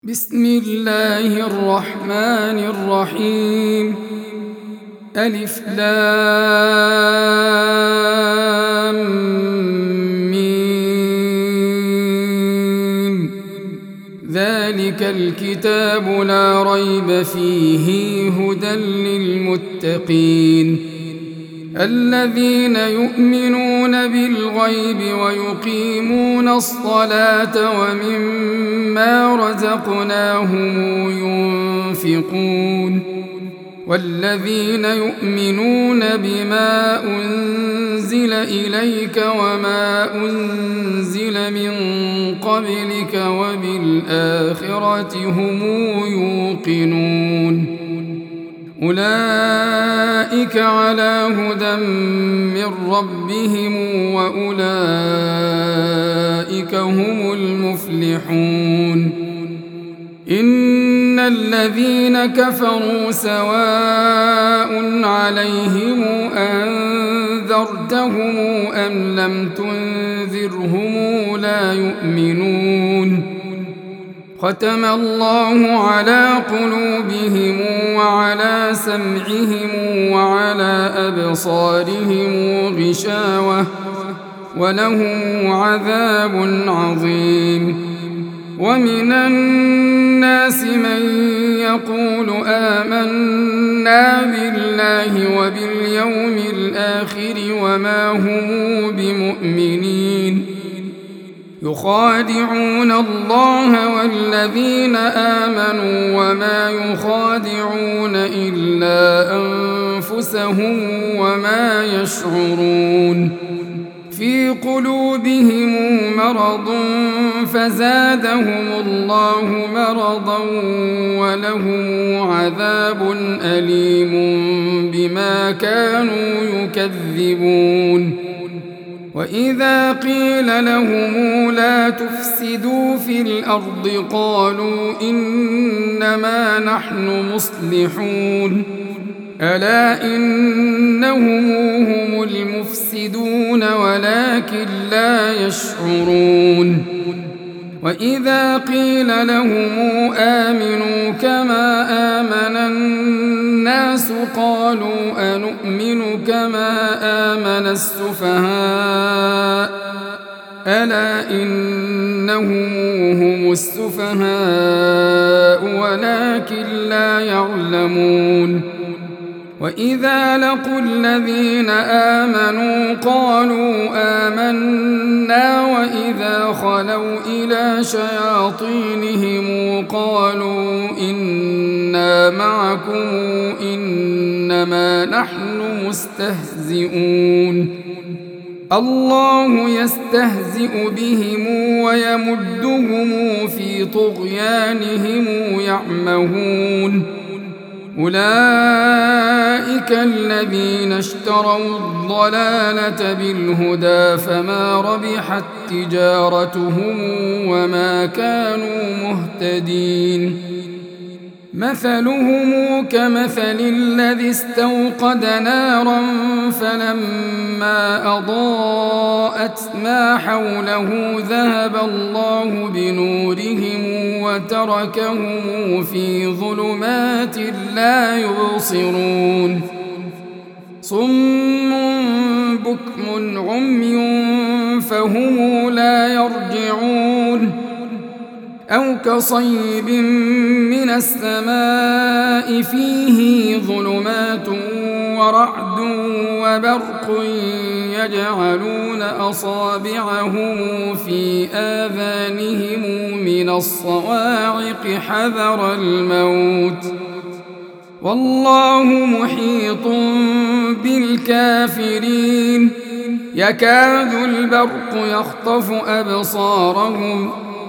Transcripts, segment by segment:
بسم الله الرحمن الرحيم. ألف لام ميم. ذلك الكتاب لا ريب فيه هدى للمتقين الذين يؤمنون بالغيب ويقيمون الصلاة ومما رزقناهم ينفقون والذين يؤمنون بما أنزل إليك وما أنزل من قبلك وبالآخرة هم يوقنون أولئك على هدى من ربهم وأولئك هم المفلحون. إن الذين كفروا سواء عليهم أنذرتهم أم لم تنذرهم لا يؤمنون. ختم الله على قلوبهم وعلى سمعهم وعلى أبصارهم غشاوة ولهم عذاب عظيم. ومن الناس من يقول آمنا بالله وباليوم الآخر وما هم بمؤمنين يخادعون الله والذين آمنوا وما يخادعون إلا أنفسهم وما يشعرون. في قلوبهم مرض فزادهم الله مرضا ولهم عذاب أليم بما كانوا يكذبون. وإذا قيل لهم لا تفسدوا في الأرض قالوا إنما نحن مصلحون ألا إنهم هم المفسدون ولكن لا يشعرون. وإذا قيل لهم آمنوا كما آمن الناس قالوا أنؤمن كما آمن السفهاء ألا إنهم هم السفهاء ولكن لا يعلمون. وإذا لقوا الذين آمنوا قالوا آمنا وإذا خلوا إلى شياطينهم قالوا إنا معكم إنما نحن مستهزئون. الله يستهزئ بهم ويمدهم في طغيانهم يعمهون. أولئك الذين اشتروا الضلالة بالهدى فما ربحت تجارتهم وما كانوا مهتدين. مثلهم كمثل الذي استوقد نارا فلما أضاءت ما حوله ذهب الله بنورهم وتركهم في ظلمات لا يبصرون. صم بكم عمي فهم لا يرجعون. أو كصيب من السماء فيه ظلمات ورعد وبرق يجعلون أصابعهم في آذانهم من الصواعق حذر الموت والله محيط بالكافرين. يكاد البرق يخطف أبصارهم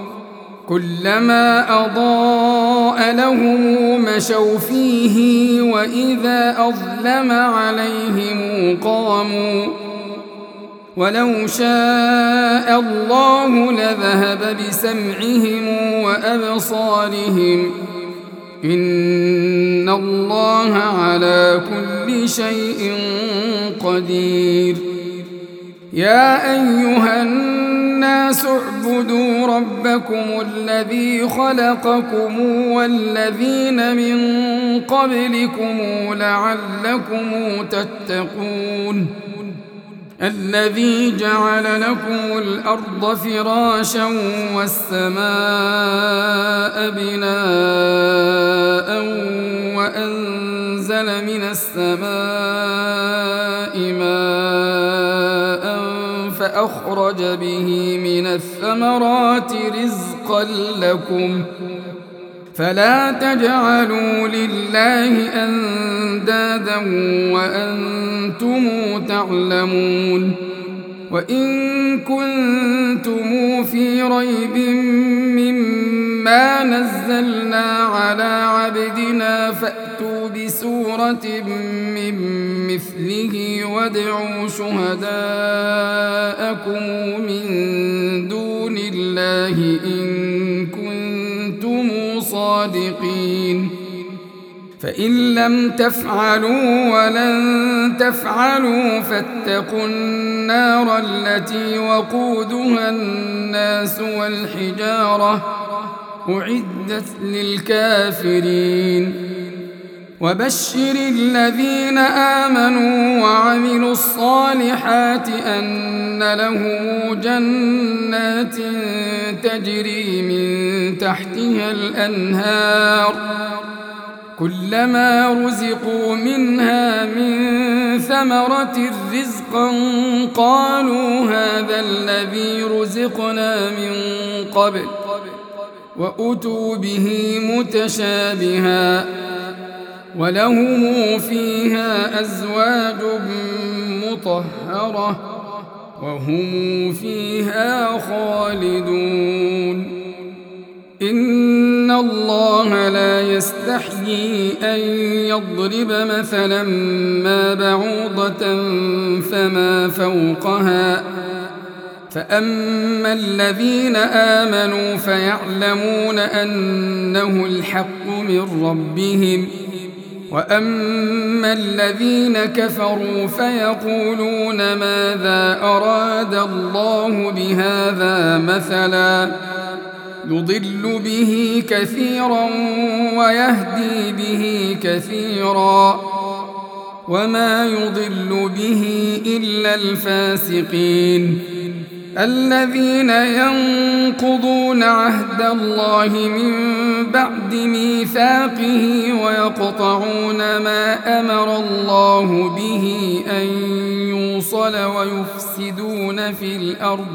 كلما أضاء لهم مشوا فيه وإذا أظلم عليهم قاموا ولو شاء الله لذهب بسمعهم وأبصارهم إن الله على كل شيء قدير. يا أيها الناس الناس اعبدوا ربكم الذي خلقكم والذين من قبلكم لعلكم تتقون الذي جعل لكم الأرض فراشا والسماء بناء وأنزل من السماء ماء فأخرج به من الثمرات رزقا لكم فلا تجعلوا لله أندادا وأنتم تعلمون وإن كنتم في ريب مما نزلنا على عبدنا فأتوا بسورة من مثله وادعوا شهداءكم من دون الله إن كنتم صادقين فإن لم تفعلوا ولن تفعلوا فاتقوا النار التي وقودها الناس والحجارة أعدت للكافرين وبشر الذين آمنوا وعملوا الصالحات أن لهم جنات تجري من تحتها الأنهار كلما رزقوا منها من ثمرة رزقا قالوا هذا الذي رزقنا من قبل وأتوا به متشابها ولهم فيها أزواج مطهرة وهم فيها خالدون إن الله لا يستحيي أن يضرب مثلا ما بعوضة فما فوقها فأما الذين آمنوا فيعلمون أنه الحق من ربهم وأما الذين كفروا فيقولون ماذا أراد الله بهذا مثلا يضل به كثيرا ويهدي به كثيرا وما يضل به إلا الفاسقين الذين ينقضون عهد الله من بعد ميثاقه ويقطعون ما أمر الله به أن يوصل ويفسدون في الأرض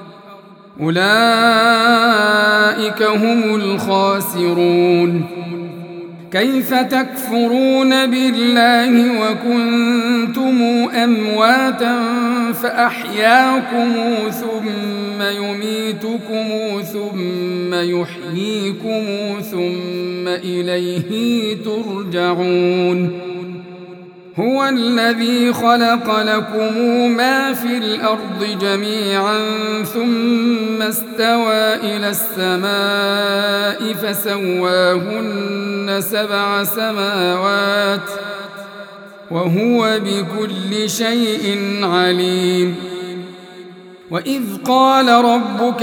أولئك هم الخاسرون كيف تكفرون بالله وكنتم أمواتا فأحياكم ثم يميتكم ثم يحييكم ثم إليه ترجعون هو الذي خلق لكم ما في الأرض جميعا ثم استوى إلى السماء فسواهن 7 سماوات وهو بكل شيء عليم وإذ قال ربك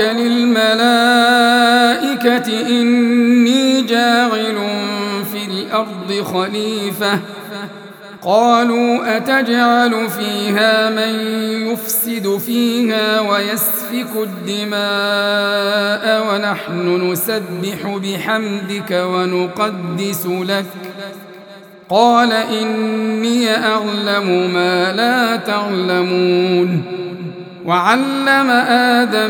للملائكة إني جاعل في الأرض خليفة قالوا أتجعل فيها من يفسد فيها ويسفك الدماء ونحن نسبح بحمدك ونقدس لك قال إني أعلم ما لا تعلمون وعلم آدم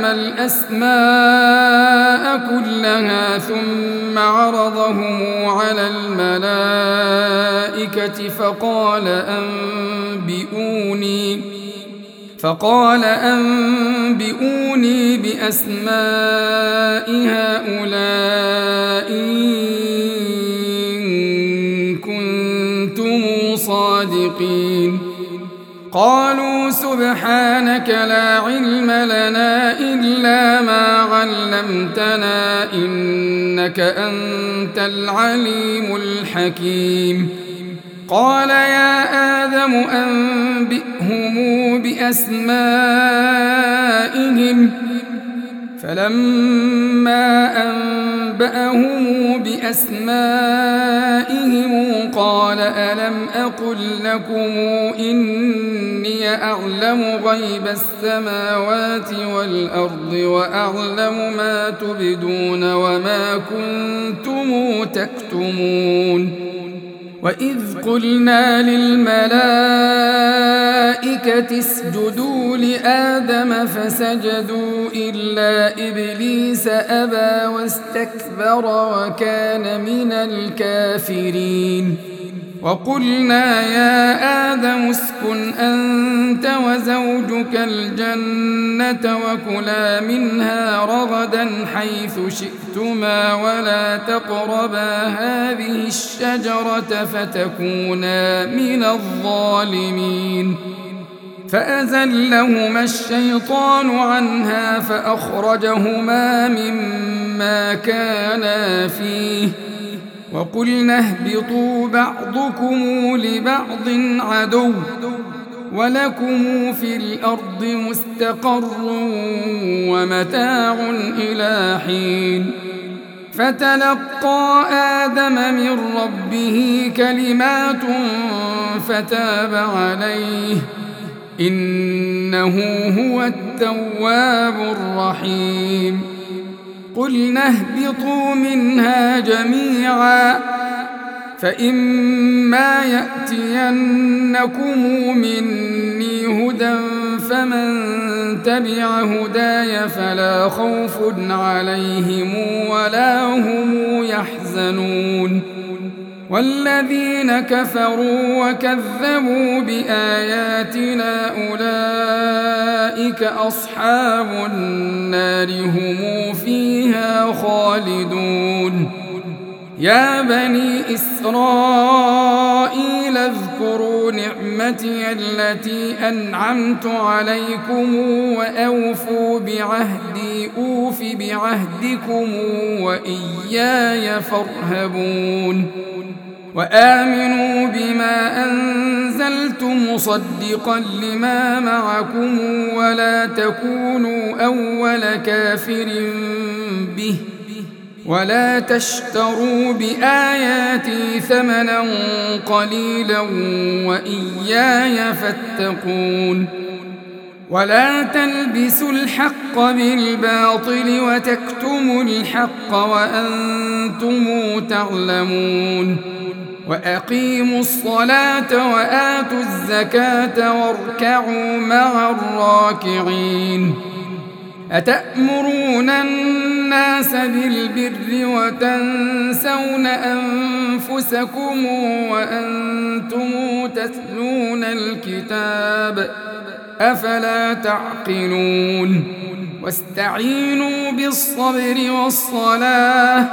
الأسماء كلها ثم عرضهم على الملائكة فقال أنبئوني بأسماء هؤلاء إن كنتم صادقين قالوا سبحانك لا علم لنا إلا ما علمتنا إنك أنت العليم الحكيم قال يا آدم أنبئهم بأسمائهم فلما أنبأهم بأسمائهم قال ألم أقل لكم إني أعلم غيب السماوات والأرض وأعلم ما تبدون وما كنتم تكتمون وإذ قلنا للملائكة اسجدوا لآدم فسجدوا إلا إبليس أبى واستكبر وكان من الكافرين وقلنا يا آدم اسكن أنت وزوجك الجنة وكلا منها رغدا حيث شئتما ولا تقربا هذه الشجرة فتكونا من الظالمين فأزلهما الشيطان عنها فأخرجهما مما كانا فيه وقلنا اهبطوا بعضكم لبعض عدو ولكم في الأرض مستقر ومتاع إلى حين فتلقى آدم من ربه كلمات فتاب عليه إنه هو التواب الرحيم قلنا اهبطوا منها جميعا فإما يأتينكم مني هدى فمن تبع هداي فلا خوف عليهم ولا هم يحزنون والذين كفروا وكذبوا بآياتنا أولئك أصحاب النار هم فيها خالدون يا بني إسرائيل اذكروا نعمتي التي أنعمت عليكم وأوفوا بعهدي أوف بعهدكم وإياي فارهبون وآمنوا بما أنزلت مصدقا لما معكم ولا تكونوا أول كافر به ولا تشتروا بآياتي ثمنا قليلا وإياي فاتقون ولا تلبسوا الحق بالباطل وتكتموا الحق وأنتم تعلمون وأقيموا الصلاة وآتوا الزكاة واركعوا مع الراكعين أتأمرون الناس بالبر وتنسون أنفسكم وأنتم تتلون الكتاب أفلا تعقلون واستعينوا بالصبر والصلاة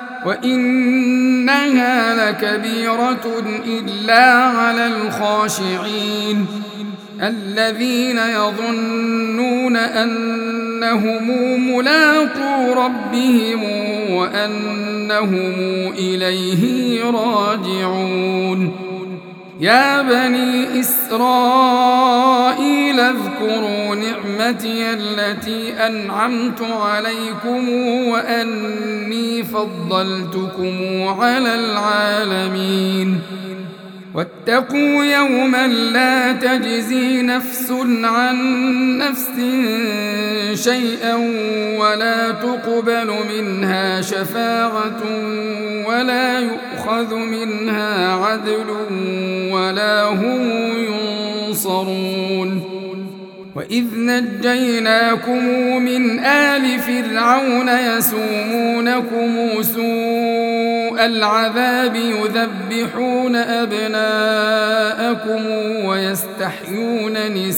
وإنها لكبيرة إلا على الخاشعين الذين يظنون أنهم ملاقو ربهم وأنهم إليه راجعون يا بني إسرائيل اذكروا نعمتي التي أنعمت عليكم وأني فضلتكم على العالمين واتقوا يوما لا تجزي نفس عن نفس شيئا ولا تقبل منها شفاعة ولا يؤخذ منها عدل ولا هم ينصرون وإذ نجيناكم من آل فرعون يسومونكم سوء العذاب يذبحون أبناءكم ويستحيون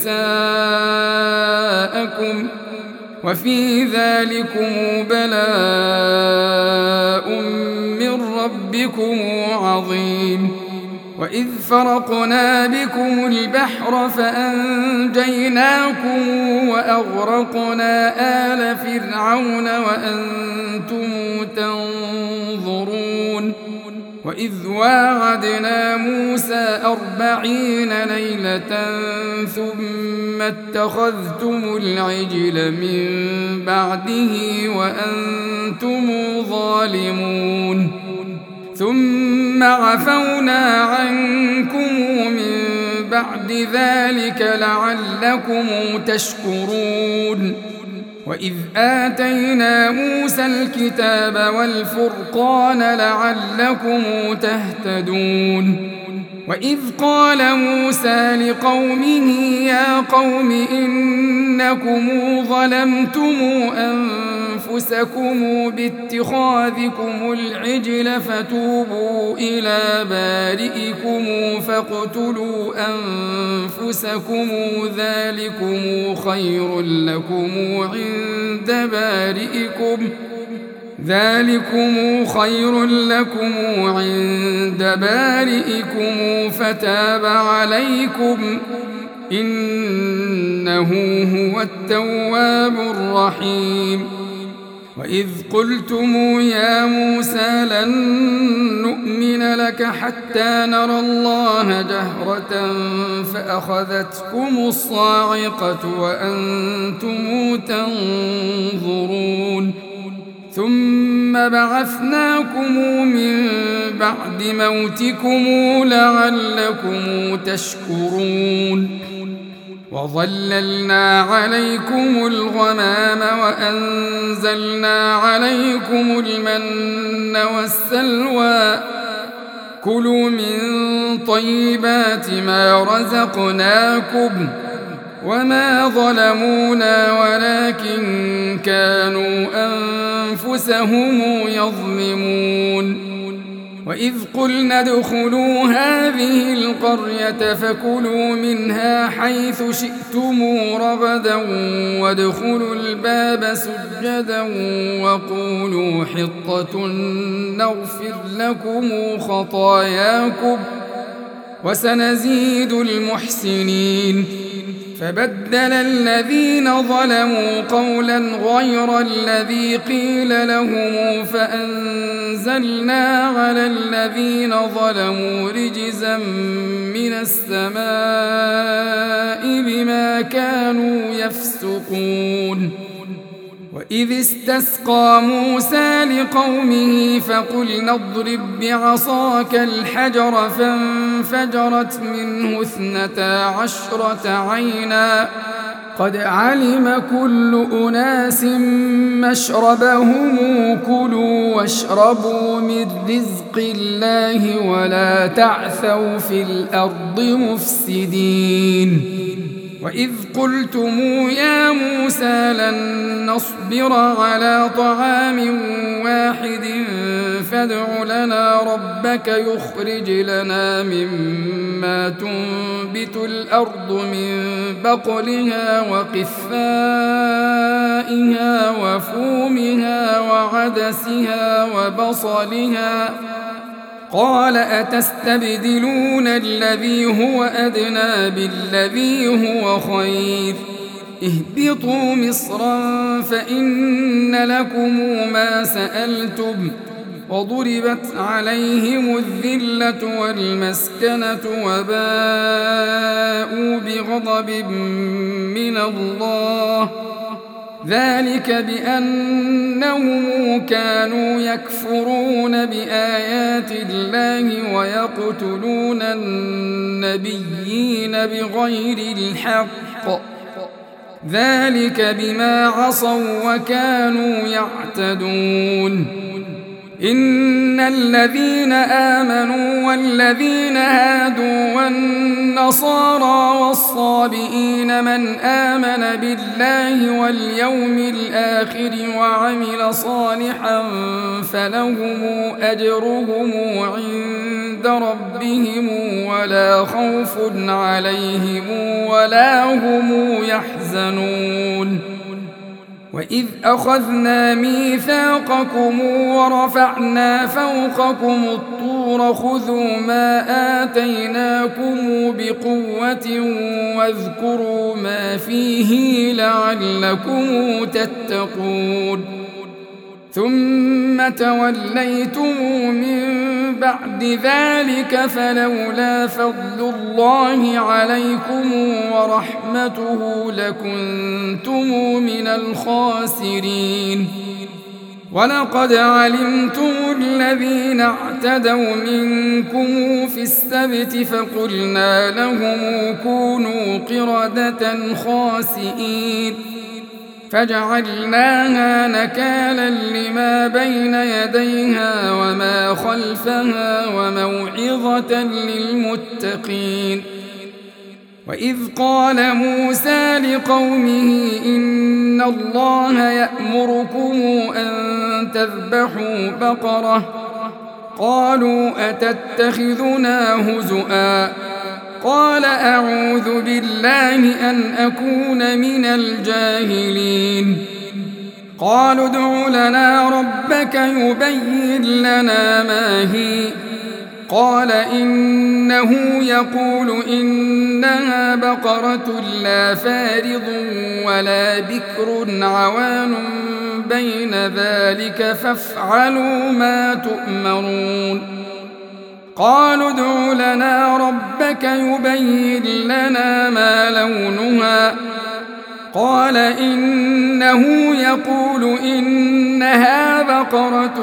نساءكم وفي ذلكم بلاء من ربكم عظيم وإذ فرقنا بكم البحر فأنجيناكم وأغرقنا آل فرعون وأنتم تنظرون وإذ واعدنا موسى 40 ليلة ثم ثم اتخذتم العجل من بعده وأنتم ظالمون ثم عفونا عنكم من بعد ذلك لعلكم تشكرون وإذ آتينا موسى الكتاب والفرقان لعلكم تهتدون وإذ قال موسى لقومه يا قوم إنكم ظلمتم أنفسكم باتخاذكم العجل فتوبوا إلى بارئكم فاقتلوا أنفسكم ذلكم خير لكم عند بارئكم فتاب عليكم إنه هو التواب الرحيم وإذ قلتم يا موسى لن نؤمن لك حتى نرى الله جهرة فأخذتكم الصاعقة وأنتم تنظرون ثم بعثناكم من بعد موتكم لعلكم تشكرون وظللنا عليكم الغمام وأنزلنا عليكم المن والسلوى كلوا من طيبات ما رزقناكم وما ظلمونا ولكن كانوا أنفسهم يظلمون وإذ قلنا ادخلوا هذه القرية فكلوا منها حيث شئتم رغدا وادخلوا الباب سجدا وقولوا حطة نغفر لكم خطاياكم وسنزيد المحسنين فبدل الذين ظلموا قولا غير الذي قيل لهم فأنزلنا على الذين ظلموا رجزا من السماء بما كانوا يفسقون وإذ استسقى موسى لقومه فقلنا اضرب بعصاك الحجر فانفجرت منه 12 عينا قد علم كل أناس مشربهم كلوا واشربوا من رزق الله ولا تعثوا في الأرض مفسدين وإذ قلتم يا موسى لن نصبر على طعام واحد فادع لنا ربك يخرج لنا مما تنبت الأرض من بقلها وقثائها وفومها وعدسها وبصلها قال أتستبدلون الذي هو أدنى بالذي هو خير اهبطوا مصرا فإن لكم ما سألتم وضربت عليهم الذلة والمسكنة وباءوا بغضب من الله ذلك بأنهم كانوا يكفرون بآيات الله ويقتلون النبيين بغير الحق ذلك بما عصوا وكانوا يعتدون إن الذين آمنوا والذين هادوا والنصارى والصابئين من آمن بالله واليوم الآخر وعمل صالحا فلهم أجرهم عند ربهم ولا خوف عليهم ولا هم يحزنون وإذ أخذنا ميثاقكم ورفعنا فوقكم الطور خذوا ما آتيناكم بقوة واذكروا ما فيه لعلكم تتقون ثم توليتم من بعد ذلك فلولا فضل الله عليكم ورحمته لكنتم من الخاسرين ولقد علمتم الذين اعتدوا منكم في السبت فقلنا لهم كونوا قردة خاسئين فجعلناها نكالا لما بين يديها وما خلفها وموعظة للمتقين وإذ قال موسى لقومه إن الله يأمركم أن تذبحوا بقرة قالوا أتتخذنا هزؤا قال أعوذ بالله أن أكون من الجاهلين قالوا ادع لنا ربك يبين لنا ما هي قال إنه يقول إنها بقرة لا فارض ولا بكر عوان بين ذلك فافعلوا ما تؤمرون قالوا ادع لنا ربك يبين لنا ما لونها قال إنه يقول إنها بقرة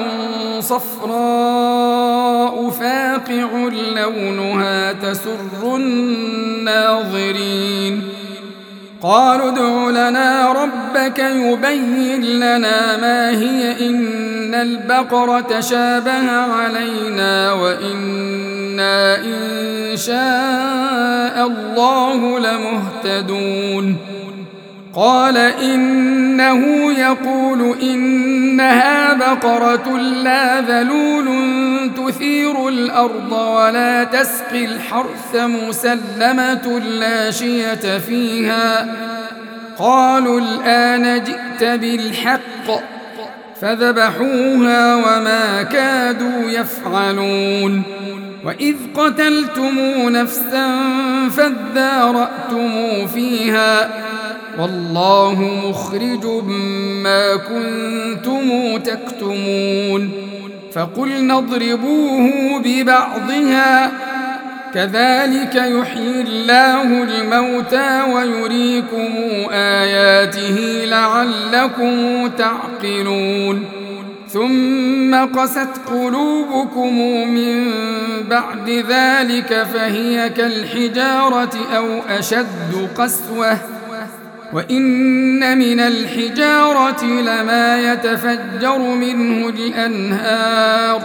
صفراء فاقع لونها تسر الناظرين قالوا ادع لنا ربك يبين لنا ما هي إن البقرة شابه علينا وإنا إن شاء الله لمهتدون قال إنه يقول إنها بقرة لا ذلول تثير الأرض ولا تسقي الحرث مسلمة لا شية فيها قالوا الآن جئت بالحق فذبحوها وما كادوا يفعلون وإذ قتلتم نفسا فادارأتم فيها والله مخرج ما كنتم تكتمون فقلنا اضربوه ببعضها كذلك يحيي الله الموتى ويريكم آياته لعلكم تعقلون ثم قست قلوبكم من بعد ذلك فهي كالحجارة أو أشد قسوة وإن من الحجارة لما يتفجر منه الأنهار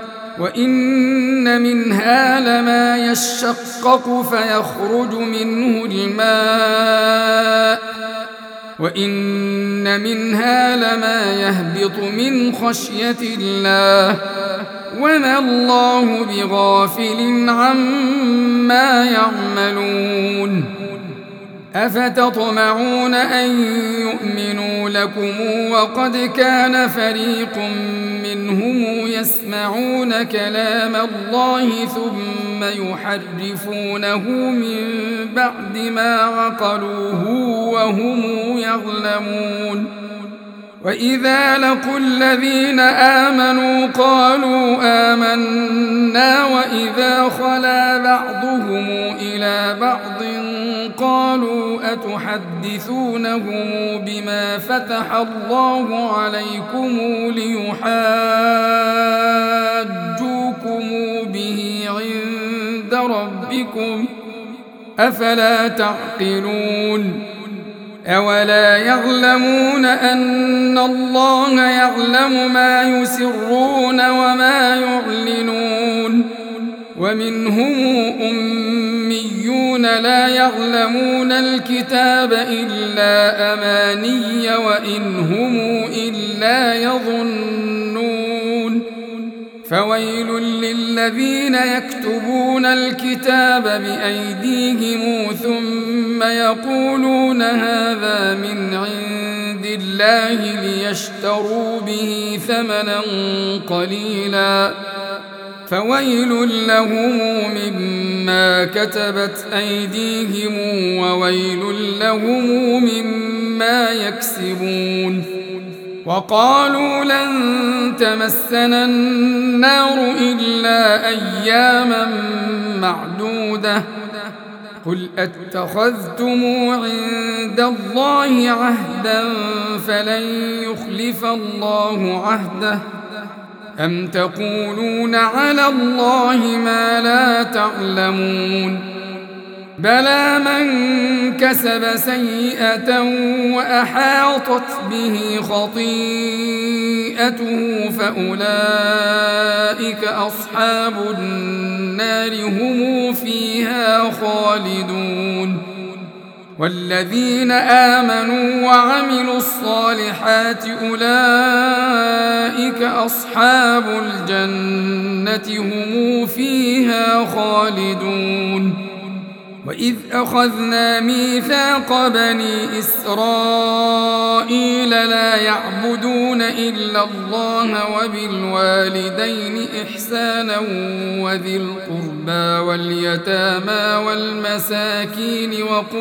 وإن منها لما يشقق فيخرج منه الماء وإن منها لما يهبط من خشية الله وما الله بغافل عما يعملون أفتطمعون أن يؤمنوا لكم وقد كان فريق منهم يسمعون كلام الله ثم يحرفونه من بعد ما عقلوه وهم يعلمون وإذا لقوا الذين آمنوا قالوا آمنا وإذا خلا بعضهم إلى بعض قالوا أتحدثونهم بما فتح الله عليكم ليحاجوكم به عند ربكم أفلا تعقلون أولا يعلمون أن الله يعلم ما يسرون وما يعلنون ومنهم أميون لا يعلمون الكتاب إلا أماني وإن هم إلا يظنون فويل للذين يكتبون الكتاب بأيديهم ثم يقولون هذا من عند الله ليشتروا به ثمنا قليلا فويل لهم مما كتبت أيديهم وويل لهم مما يكسبون وقالوا لن تمسنا النار إلا إلا أياما معدودة قل أتخذتم عند الله عهدا فلن يخلف الله عهده أم تقولون على الله ما لا تعلمون بلى من كسب سيئة وأحاطت به خطيئته فأولئك أصحاب النار هم فيها خالدون والذين آمنوا وعملوا الصالحات أولئك أصحاب الجنة هم فيها خالدون وإذ أخذنا ميثاق بني إسرائيل لا يعبدون إلا الله وبالوالدين إحسانا وذي القربى واليتامى والمساكين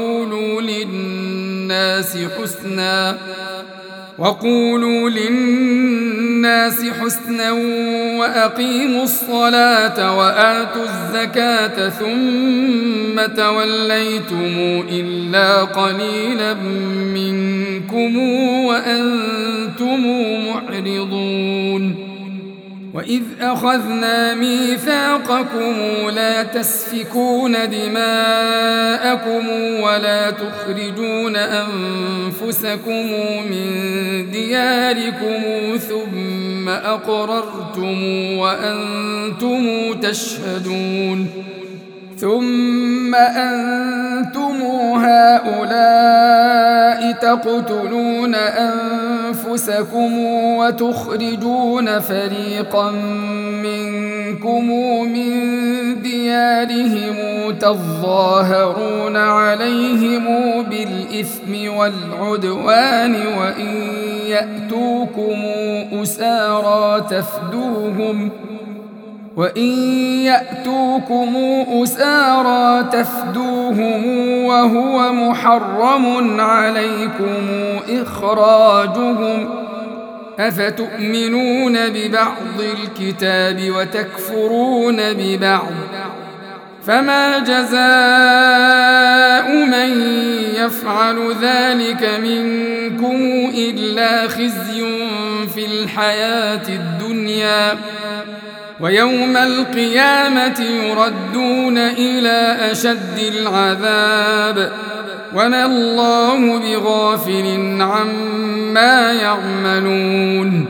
وقولوا للناس حسنا وأقيموا الصلاة وآتوا الزكاة ثم توليتم إلا قليلا منكم وأنتم معرضون وإذ أخذنا ميثاقكم لا تسفكون دماءكم ولا تخرجون أنفسكم من دياركم ثم أقررتم وأنتم تشهدون ثم أنتم هؤلاء تقتلون أنفسكم وتخرجون فريقا منكم من ديارهم تظاهرون عليهم بالإثم والعدوان وإن يأتوكم أسارى تفدوهم وهو محرم عليكم إخراجهم أفتؤمنون ببعض الكتاب وتكفرون ببعض فما جزاء من يفعل ذلك منكم إلا خزي في الحياة الدنيا ويوم القيامة يردون إلى أشد العذاب وما الله بغافل عما يعملون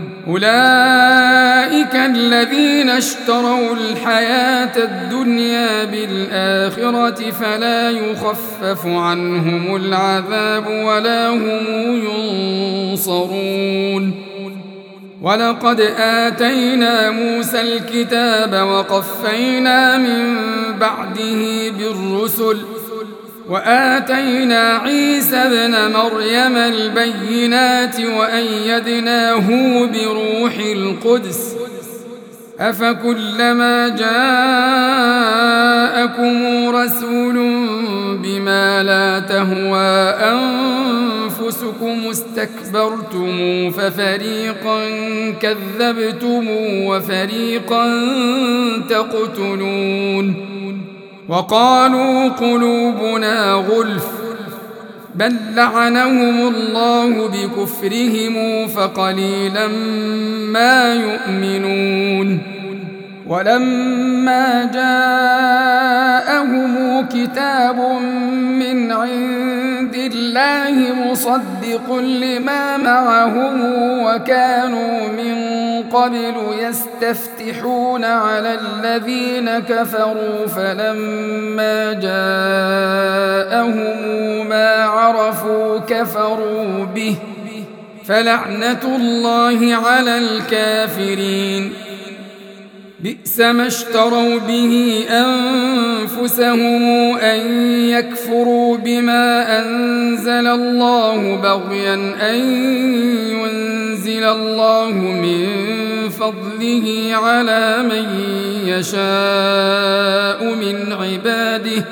أولئك الذين اشتروا الحياة الدنيا بالآخرة فلا يخفف عنهم العذاب ولا هم ينصرون ولقد آتينا موسى الكتاب وقفينا من بعده بالرسل وآتينا عيسى ابن مريم البينات وأيدناه بروح القدس أفكلما جاءكم رسول بما لا تهوى أنفسكم استكبرتم ففريقا كذبتم وفريقا تقتلون وقالوا قلوبنا غلف بل لعنهم الله بكفرهم فقليلا ما يؤمنون ولما جاءهم كتاب من عند الله مصدق لما معهم وكانوا من قبل يستفتحون على الذين كفروا فلما جاءهم ما عرفوا كفروا به فلعنة الله على الكافرين بئس ما اشتروا به أنفسهم أن يكفروا بما أنزل الله بغيا أن ينزل الله من فضله على من يشاء من عباده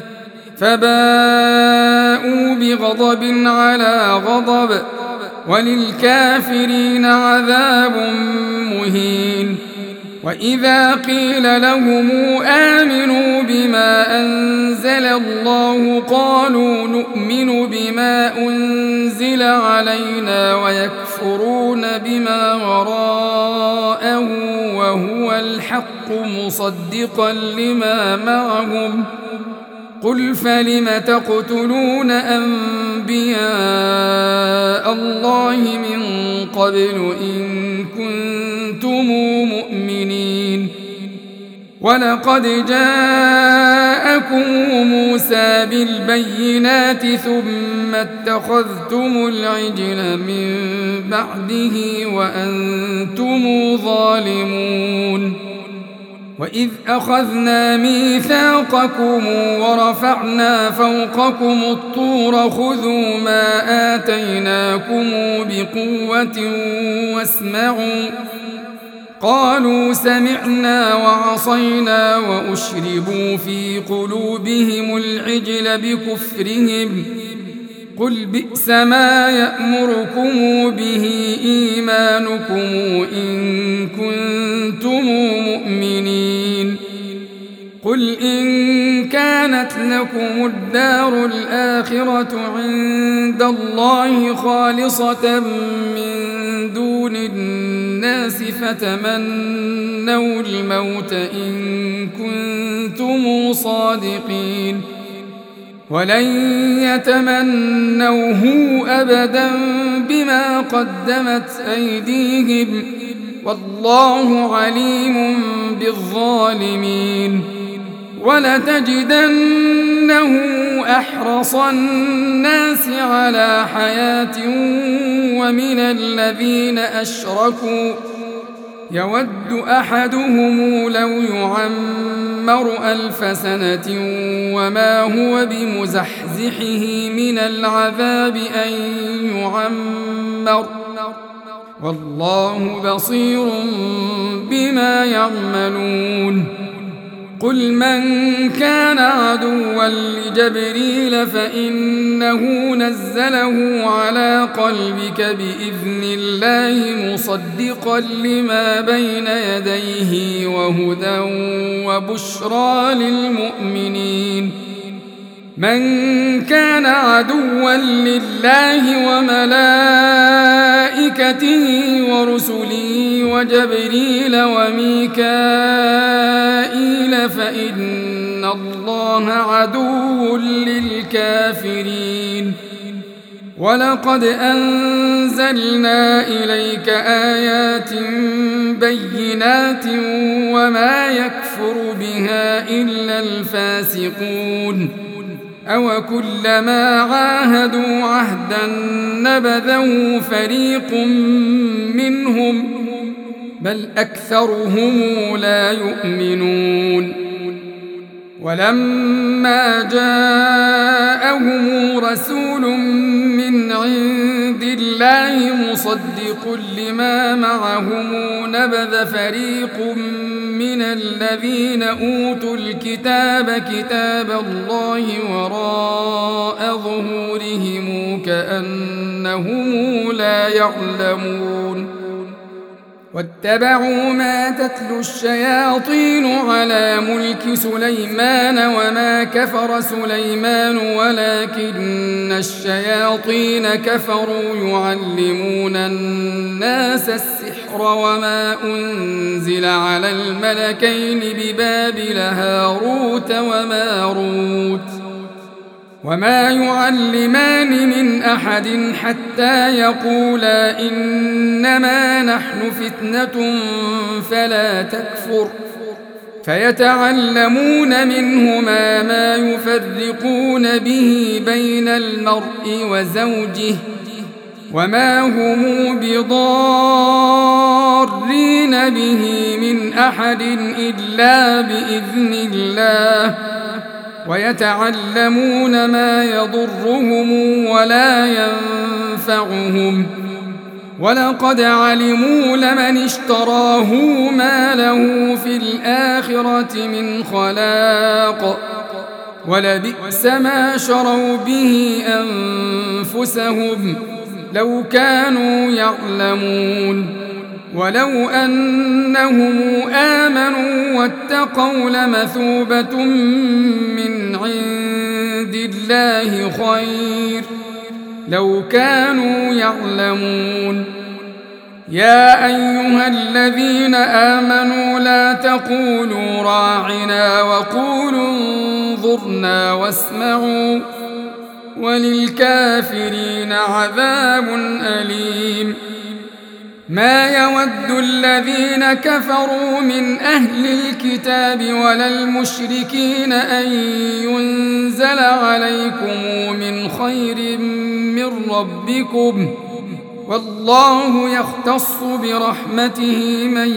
فباءوا بغضب على غضب وللكافرين عذاب مهين وإذا قيل لهم آمنوا بما أنزل الله قالوا نؤمن بما أنزل علينا ويكفرون بما وراءه وهو الحق مصدقا لما معهم قل فلم تقتلون أنبياء الله من قبل إن كنتم مؤمنين ولقد جاءكم موسى بالبينات ثم اتخذتم العجل من بعده وأنتم ظالمون وإذ أخذنا ميثاقكم ورفعنا فوقكم الطور خذوا ما آتيناكم بقوة واسمعوا قالوا سمعنا وعصينا وأشربوا في قلوبهم العجل بكفرهم قل بئس ما يأمركم به إيمانكم إن كنتم مؤمنين قل إن كانت لكم الدار الآخرة عند الله خالصة من دون الناس فتمنوا الموت إن كنتم صادقين ولن يتمنوه أبدا بما قدمت أيديهم والله عليم بالظالمين ولتجدنه أحرص الناس على حياة ومن الذين أشركوا يود أحدهم لو يعمر 1000 سنة وما هو بمزحزحه من العذاب أن يعمر والله بصير بما يعملون قل من كان عدوا لجبريل فإنه نزله على قلبك بإذن الله مصدقا لما بين يديه وهدى وبشرى للمؤمنين من كان عدوا لله وملائكته ورسله وجبريل وميكائيل فإن الله عدو للكافرين ولقد أنزلنا إليك آيات بينات وما يكفر بها إلا الفاسقون أوكلما عاهدوا عهدا نبذه فريق منهم بل أكثرهم لا يؤمنون ولما جاءهم رسول من عند الله مصدق لما معهم نبذ فريق من الذين أوتوا الكتاب كتاب الله وراء ظهورهم كأنهم لا يعلمون واتبعوا ما تتلو الشياطين على ملك سليمان وما كفر سليمان ولكن الشياطين كفروا يعلمون الناس السحر وما أنزل على الملكين ببابل هاروت وماروت وما يعلمان من أحد حتى يقولا إنما نحن فتنة فلا تكفر فيتعلمون منهما ما يفرقون به بين المرء وزوجه وما هم بضارين به من أحد إلا بإذن الله ويتعلمون ما يضرهم ولا ينفعهم ولقد علموا لمن اشتراه ما له في الآخرة من خلاق ولبئس ما شروا به أنفسهم لو كانوا يعلمون ولو أنهم آمنوا واتقوا لمثوبة من عند الله خير لو كانوا يعلمون. يا أيها الذين آمنوا لا تقولوا راعنا وقولوا انظرنا واسمعوا وللكافرين عذاب أليم. ما يود الذين كفروا من أهل الكتاب ولا المشركين أن ينزل عليكم من خير من ربكم والله يختص برحمته من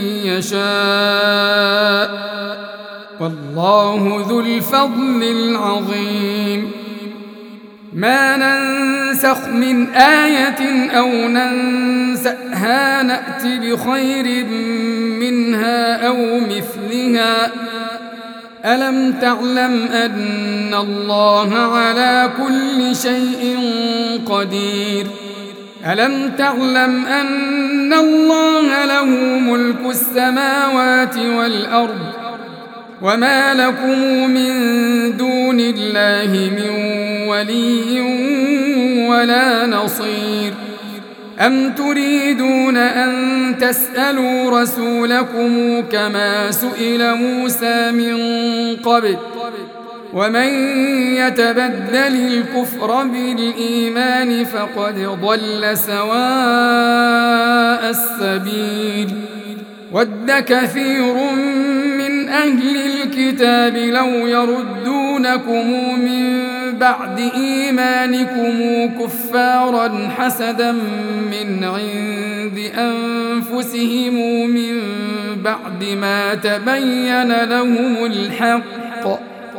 يشاء والله ذو الفضل العظيم. ما ننسخ من آية أو ننسأها نأت بخير منها أو مثلها. ألم تعلم أن الله على كل شيء قدير؟ ألم تعلم أن الله له ملك السماوات والأرض وما لكم من دون الله من ولي ولا نصير؟ أم تريدون أن تسألوا رسولكم كما سئل موسى من قبل ومن يتبدل الكفر بالإيمان فقد ضل سواء السبيل. ود كثير من أهل الكتاب لو يردونكم من بعد إيمانكم كفارا حسدا من عند أنفسهم من بعد ما تبين لهم الحق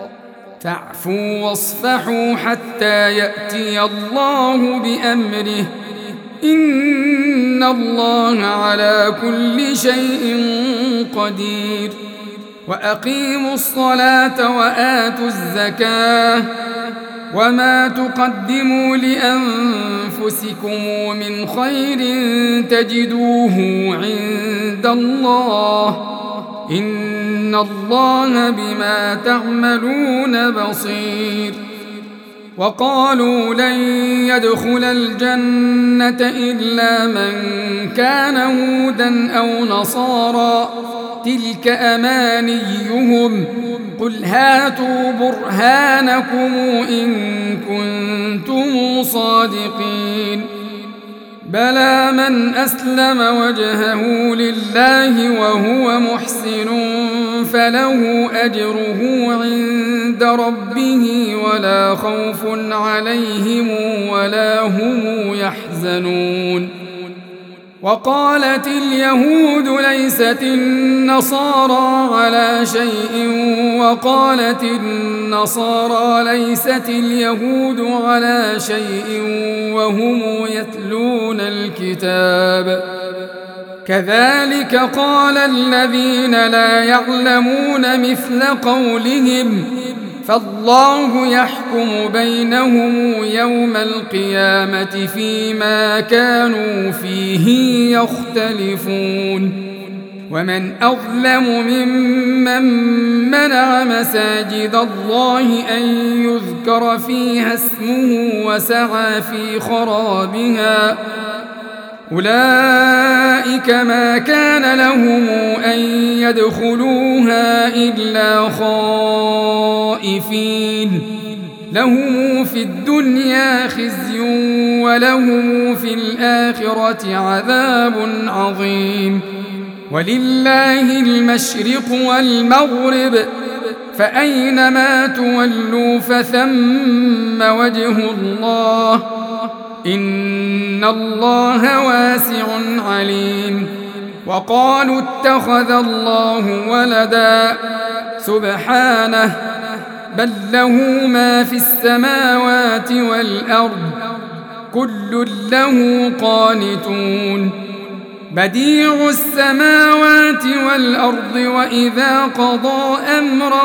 فاعفوا واصفحوا حتى يأتي الله بأمره إن الله على كل شيء قدير. وأقيموا الصلاة وآتوا الزكاة وما تقدموا لأنفسكم من خير تجدوه عند الله إن الله بما تعملون بصير. وقالوا لن يدخل الجنة إلا من كان هودا أو نصارى تلك أمانيهم قل هاتوا برهانكم إن كنتم صادقين. بلى من أسلم وجهه لله وهو محسن فله أجره عند ربه ولا خوف عليهم ولا هم يحزنون. وقالت اليهود ليست النصارى على شيء وقالت النصارى ليست اليهود على شيء وهم يتلون الكتاب كذلك قال الذين لا يعلمون مثل قولهم فالله يحكم بينهم يوم القيامة فيما كانوا فيه يختلفون. ومن أظلم ممن منع مساجد الله أن يذكر فيها اسمه وسعى في خرابها أولئك ما كان لهم أن يدخلوها إلا خائفين لهم في الدنيا خزي ولهم في الآخرة عذاب عظيم. ولله المشرق والمغرب فأينما تولوا فثم وجه الله إن الله واسع عليم. وقالوا اتخذ الله ولدا سبحانه بل له ما في السماوات والأرض كل له قانتون. بديع السماوات والأرض وإذا قضى أمرا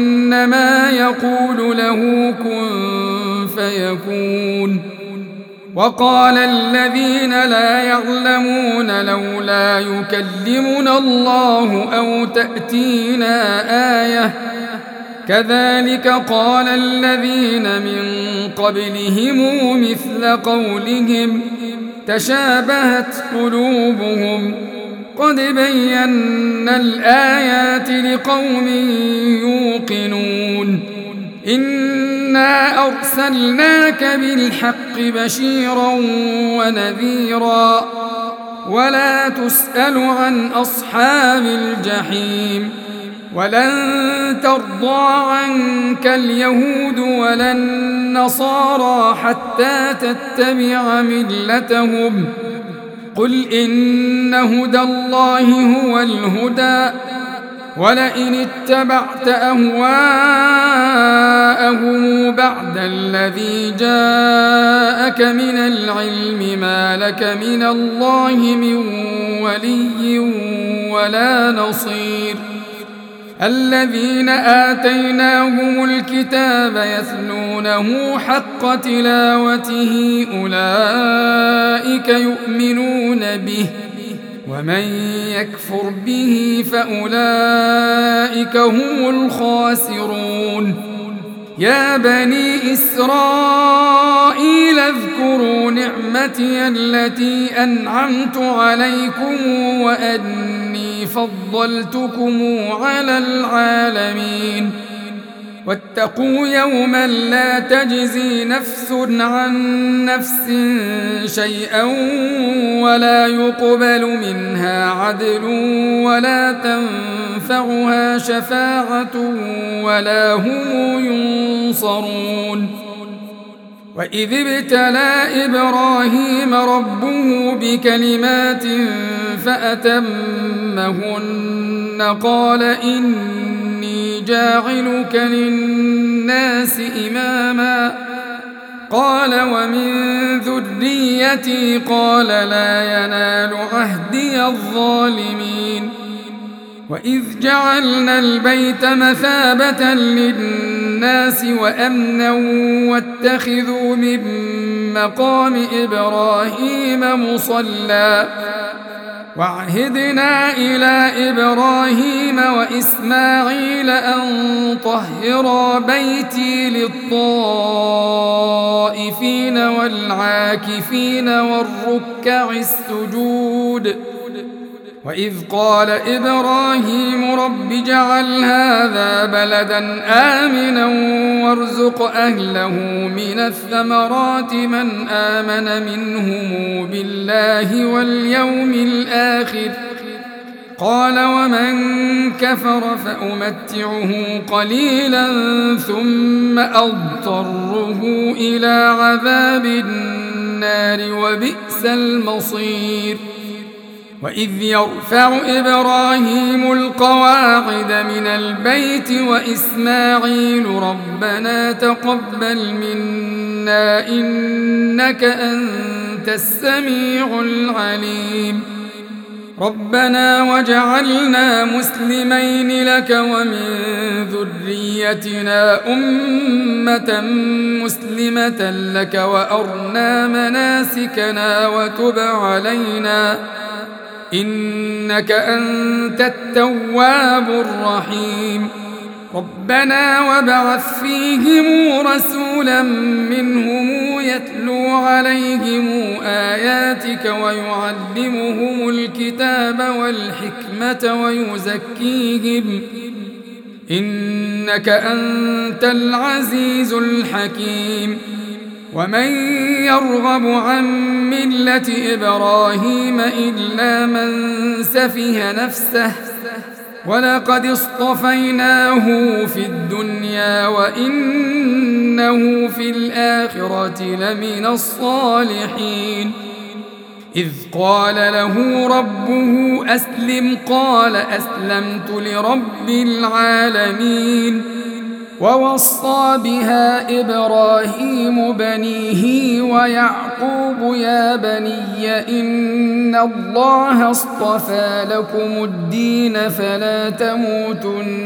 فإنما يقول له كن فيكون. وقال الذين لا يعلمون لولا يكلمنا الله أو تأتينا آية كذلك قال الذين من قبلهم مثل قولهم تشابهت قلوبهم قد بينا الآيات لقوم يوقنون إنا أرسلناك بالحق بشيرا ونذيرا ولا تسأل عن أصحاب الجحيم ولن ترضى عنك اليهود ولا النصارى حتى تتبع ملتهم قل إن هدى الله هو الهدى ولئن اتبعت أهواءهم بعد الذي جاءك من العلم ما لك من الله من ولي ولا نصير الذين آتيناهم الكتاب يتلونه حق تلاوته أولئك يؤمنون به ومن يكفر به فأولئك هم الخاسرون يا بني إسرائيل اذكروا نعمتي التي أنعمت عليكم وأني فضلتكم على العالمين واتقوا يوما لا تجزي نفس عن نفس شيئا ولا يقبل منها عدل ولا تنفعها شفاعة ولا هم ينصرون وإذ ابتلى إبراهيم ربه بكلمات فأتمهن قال إني جاعلك للناس إماما قال ومن ذريتي قال لا ينال عهدي الظالمين وإذ جعلنا البيت مثابة للناس وأمنا واتخذوا من مقام إبراهيم مصلى وعهدنا إلى إبراهيم وإسماعيل أن طهرا بيتي للطائفين والعاكفين والركع السجود وإذ قال إبراهيم رب اجعل هذا بلدا آمنا وارزق أهله من الثمرات من آمن منهم بالله واليوم الآخر قال ومن كفر فأمتعه قليلا ثم أضطره إلى عذاب النار وبئس المصير وإذ يرفع إبراهيم القواعد من البيت وإسماعيل ربنا تقبل منا إنك أنت السميع العليم ربنا وجعلنا مسلمين لك ومن ذريتنا أمة مسلمة لك وأرنا مناسكنا وتب علينا إنك أنت التواب الرحيم ربنا وابعث فيهم رسولا منهم يتلو عليهم آياتك ويعلمهم الكتاب والحكمة ويزكيهم إنك أنت العزيز الحكيم ومن يرغب عن ملة إبراهيم إلا من سفه نفسه ولقد اصطفيناه في الدنيا وإنه في الآخرة لمن الصالحين إذ قال له ربه أسلم قال أسلمت لرب العالمين ووصى بها إبراهيم بنيه ويعقوب يا بني إن الله اصطفى لكم الدين فلا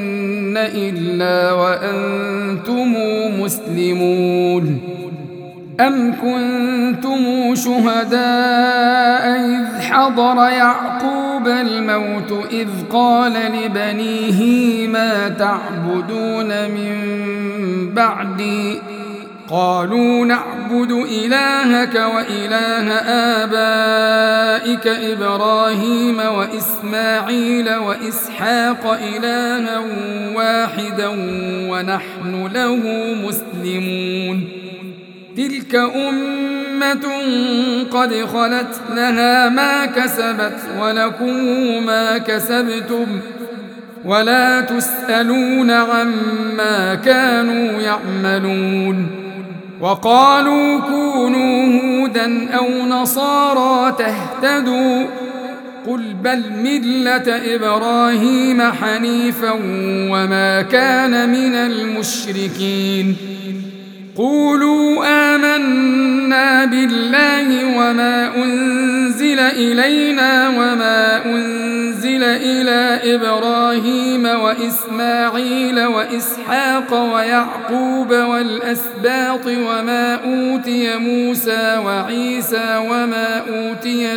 تموتن إلا وأنتم مسلمون أم كنتم شهداء إذ حضر يعقوب الموت إذ قال لبنيه ما تعبدون من بعدي قالوا نعبد إلهك وإله آبائك إبراهيم وإسماعيل وإسحاق إلها واحدا ونحن له مسلمون تلك أمة قد خلت لها ما كسبت ولكم ما كسبتم ولا تسألون عما كانوا يعملون وقالوا كونوا هودا أو نصارى تهتدوا قل بل ملة إبراهيم حنيفا وما كان من المشركين قولوا آمنا بالله وما أنزل إلينا وما أنزل إلى إبراهيم وإسماعيل وإسحاق ويعقوب والأسباط وما أوتي موسى وعيسى وما أوتي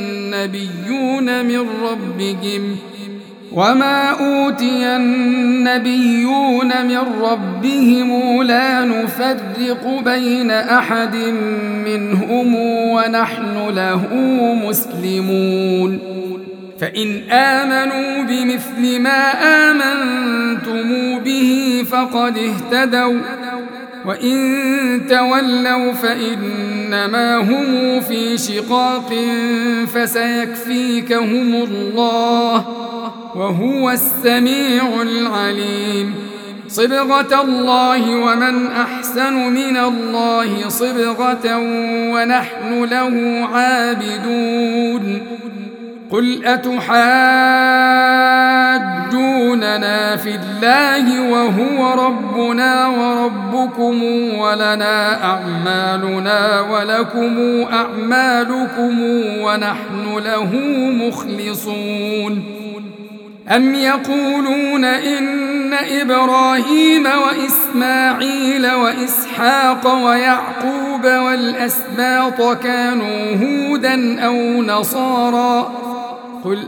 النبيون من ربهم لا نفرق بين أحد منهم ونحن له مسلمون فإن آمنوا بمثل ما آمنتم به فقد اهتدوا وإن تولوا فإنما هم في شقاق فسيكفيكهم الله وهو السميع العليم صبغة الله ومن أحسن من الله صبغة ونحن له عابدون قل أتحاجوننا في الله وهو ربنا وربكم ولنا أعمالنا ولكم أعمالكم ونحن له مخلصون أم يقولون إن إبراهيم وإسماعيل وإسحاق ويعقوب والأسباط كانوا هودا أو نصارى قل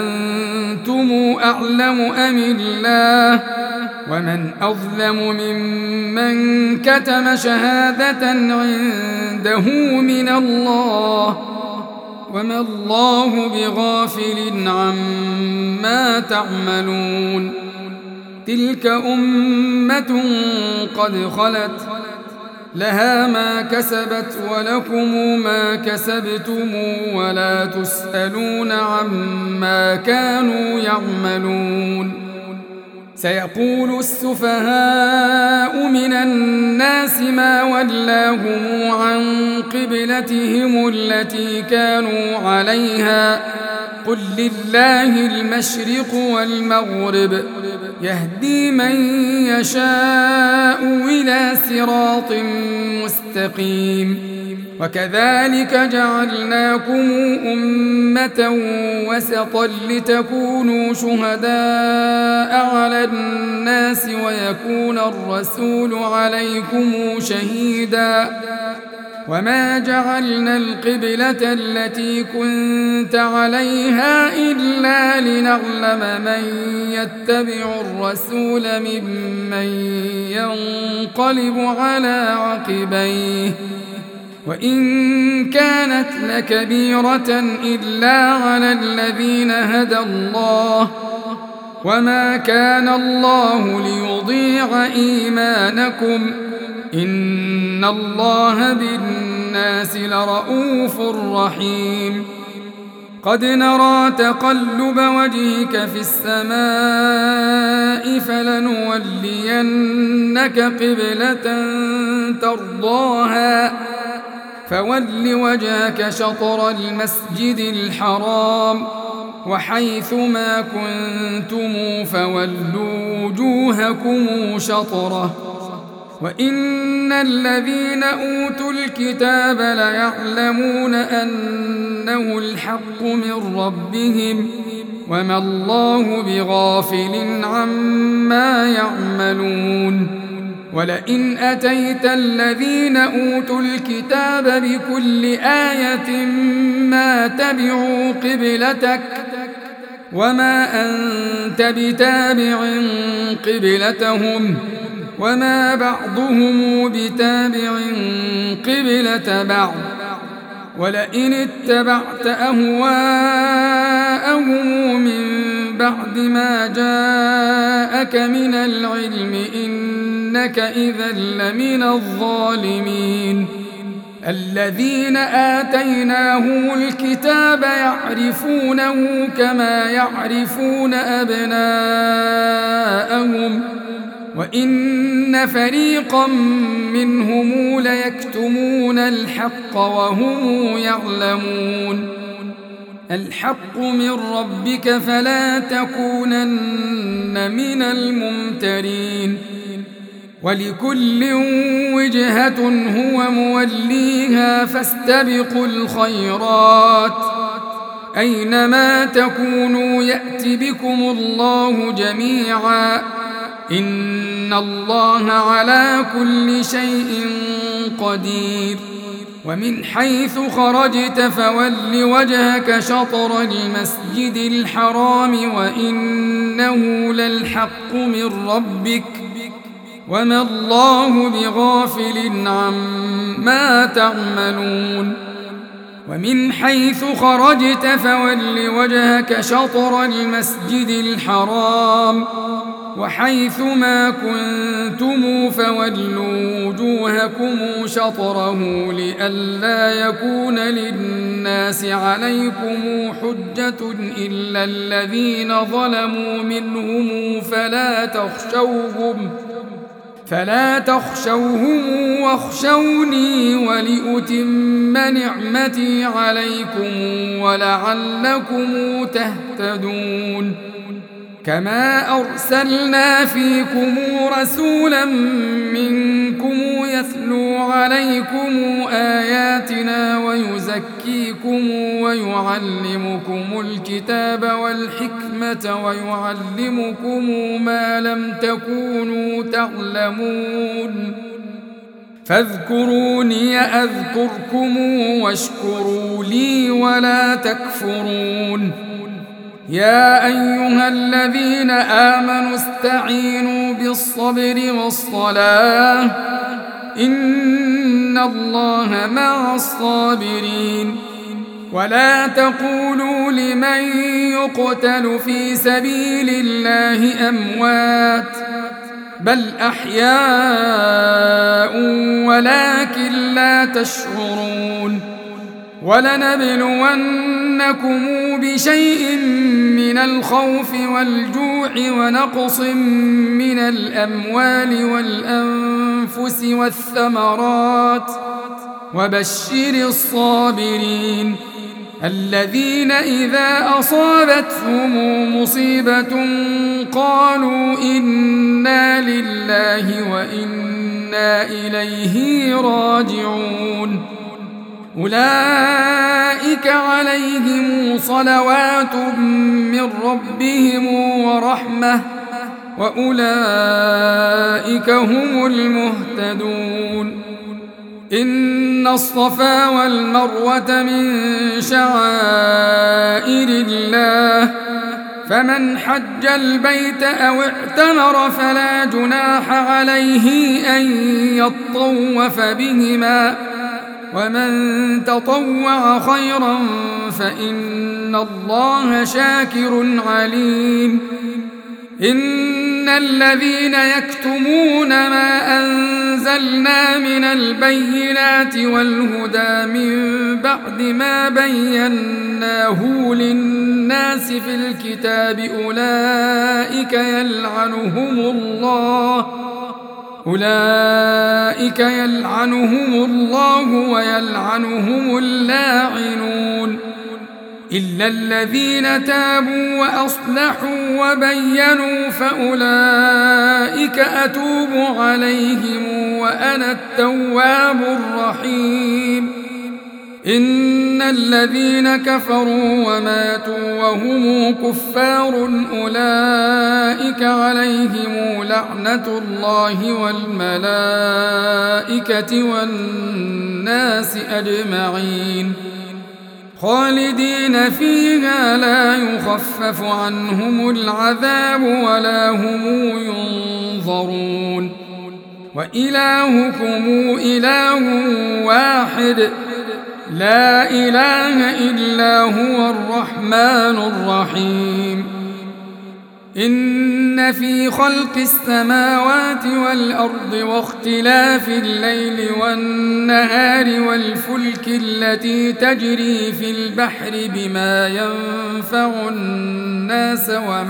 أأنتم أعلم أم الله ومن أظلم ممن كتم شهادة عنده من الله وما الله بغافل عما تعملون تلك أمة قد خلت لها ما كسبت ولكم ما كسبتم ولا تسألون عما كانوا يعملون سيقول السفهاء من الناس ما ولاهم عن قبلتهم التي كانوا عليها قل لله المشرق والمغرب يهدي من يشاء إلى صراط مستقيم وكذلك جعلناكم أمة وسطا لتكونوا شهداء على الناس ويكون الرسول عليكم شهيدا وما جعلنا القبلة التي كنت عليها إلا لنعلم من يتبع الرسول ممن ينقلب على عقبيه وإن كانت لكبيرة إلا على الذين هدى الله وما كان الله ليضيع إيمانكم إن الله بالناس لرؤوف رحيم قد نرى تقلب وجهك في السماء فلنولينك قبلة ترضاها فول وجهك شطر المسجد الحرام وحيث ما كنتم فولوا وجوهكم شطره وإن الذين أوتوا الكتاب ليعلمون أنه الحق من ربهم وما الله بغافل عما يعملون ولئن أتيت الذين أوتوا الكتاب بكل آية ما تبعوا قبلتك وما أنت بتابع قبلتهم وما بعضهم بتابع قبلة بعض ولئن اتبعت أهواءهم من بعد ما جاءك من العلم إنك إذا لمن الظالمين الذين آتيناهم الكتاب يعرفونه كما يعرفون أبناءهم وإن فريقا منهم ليكتمون الحق وهم يعلمون الحق من ربك فلا تكونن من الممترين ولكل وجهة هو موليها فاستبقوا الخيرات أينما تكونوا يأت بكم الله جميعا إن الله على كل شيء قدير ومن حيث خرجت فول وجهك شطر المسجد الحرام وإنه للحق من ربك وما الله بغافل عما تعملون ومن حيث خرجت فول وجهك شطر المسجد الحرام وحيث ما كنتم فولوا وجوهكم شطره لئلا يكون للناس عليكم حجة إلا الذين ظلموا منهم فلا تخشوهم واخشوني ولأتم نعمتي عليكم ولعلكم تهتدون كما أرسلنا فيكم رسولا منكم يتلو عليكم آياتنا ويزكيكم ويعلمكم الكتاب والحكمة ويعلمكم ما لم تكونوا تعلمون فاذكروني أذكركم واشكروا لي ولا تكفرون يا أيها الذين آمنوا استعينوا بالصبر والصلاة إن الله مع الصابرين ولا تقولوا لمن يقتل في سبيل الله أموات بل أحياء ولكن لا تشعرون ولنبلونكم بشيء من الخوف والجوع ونقص من الأموال والأنفس والثمرات وبشر الصابرين الذين إذا أصابتهم مصيبة قالوا إنا لله وإنا إليه راجعون أولئك عليهم صلوات من ربهم ورحمة وأولئك هم المهتدون إن الصفا والمروة من شعائر الله فمن حج البيت أو اعتمر فلا جناح عليه أن يطوف بهما ومن تطوع خيرا فإن الله شاكر عليم إن الذين يكتمون ما أنزلنا من البينات والهدى من بعد ما بيناه للناس في الكتاب أولئك يلعنهم الله ويلعنهم اللاعنون إلا الذين تابوا وأصلحوا وبينوا فأولئك أتوب عليهم وأنا التواب الرحيم إن الذين كفروا وماتوا وهم كفار أولئك فأولئك عليهم لعنة الله والملائكة والناس أجمعين خالدين فيها لا يخفف عنهم العذاب ولا هم ينظرون وإلهكم إله واحد لا إله إلا هو الرحمن الرحيم إن في خلق السماوات والأرض واختلاف الليل والنهار والفلك التي تجري في البحر بما ينفع الناس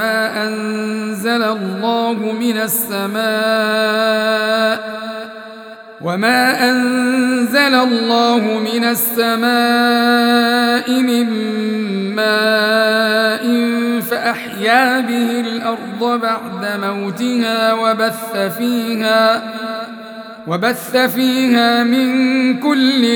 وما أنزل الله من السماء من ماء فأحيا به الأرض بعد موتها وبث فيها من كل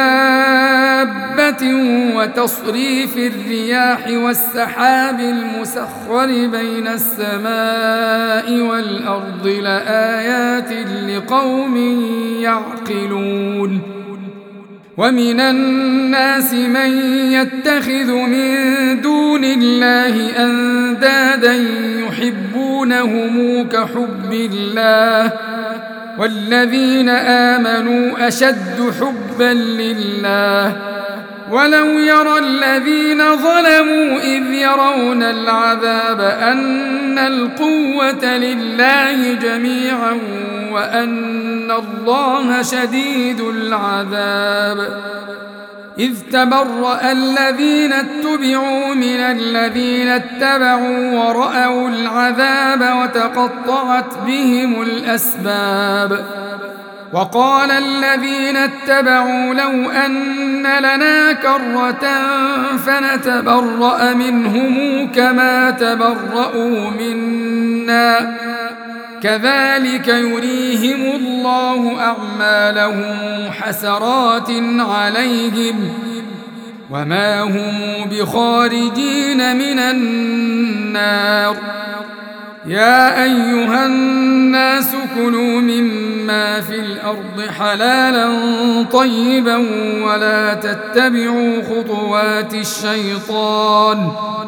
دابة وتصريف الرياح والسحاب المسخر بين السماء والأرض لآيات لقوم يعقلون ومن الناس من يتخذ من دون الله أندادا يحبونهم كحب الله والذين آمنوا أشد حبا لله ولو يرى الذين ظلموا إذ يرون العذاب أن القوة لله جميعا وأن الله شديد العذاب إذ تبرأ الذين اتبعوا من الذين اتبعوا ورأوا العذاب وتقطعت بهم الأسباب وقال الذين اتبعوا لو أن لنا كرة فنتبرأ منهم كما تبرأوا منا كذلك يريهم الله أعمالهم حسرات عليهم وما هم بخارجين من النار يا أيها الناس كلوا مما في الأرض حلالا طيبا ولا تتبعوا خطوات الشيطان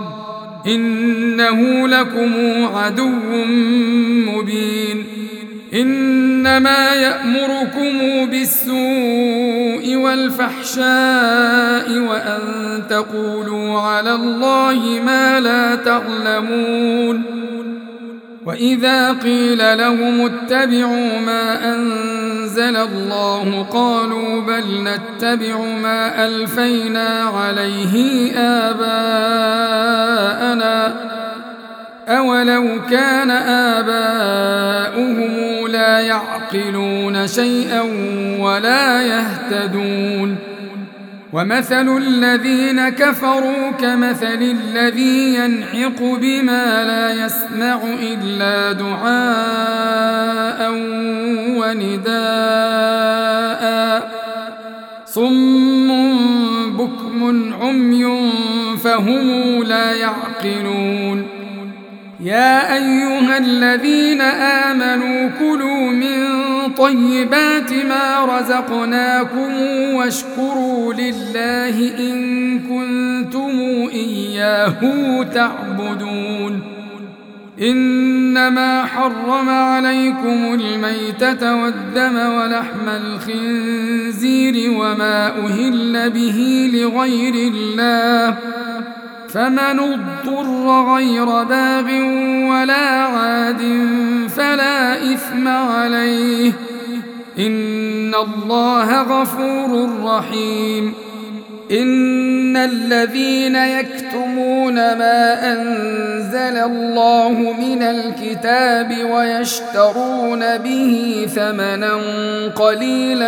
إنه لكم عدو مبين إنما يأمركم بالسوء والفحشاء وأن تقولوا على الله ما لا تعلمون وإذا قيل لهم اتبعوا ما أنزل الله قالوا بل نتبع ما ألفينا عليه آباءنا أولو كان آباؤهم لا يعقلون شيئا ولا يهتدون ومثل الذين كفروا كمثل الذي ينعق بما لا يسمع إلا دعاء ونداء صم بكم عمي فهم لا يعقلون يا أيها الذين آمنوا كلوا من طيبات ما رزقناكم واشكروا لله إن كنتم إياه تعبدون إنما حرم عليكم الميتة والدم ولحم الخنزير وما أهل به لغير الله فمن اضطر غير باغ ولا عاد فلا إثم عليه إن الله غفور رحيم إن الذين يكتمون ما أنزل الله من الكتاب ويشترون به ثمنا قليلا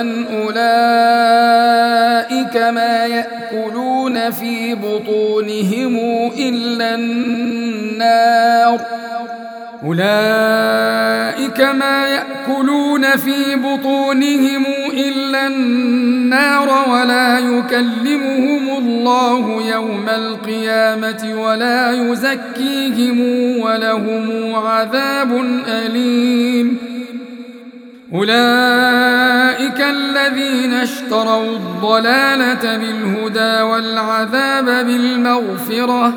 أولئك ما يأكلون في بطونهم إلا النار أولئك ما يأكلون في بطونهم إلا النار ولا يكلمهم الله يوم القيامة ولا يزكيهم ولهم عذاب أليم أولئك الذين اشتروا الضلالة بالهدى والعذاب بالمغفرة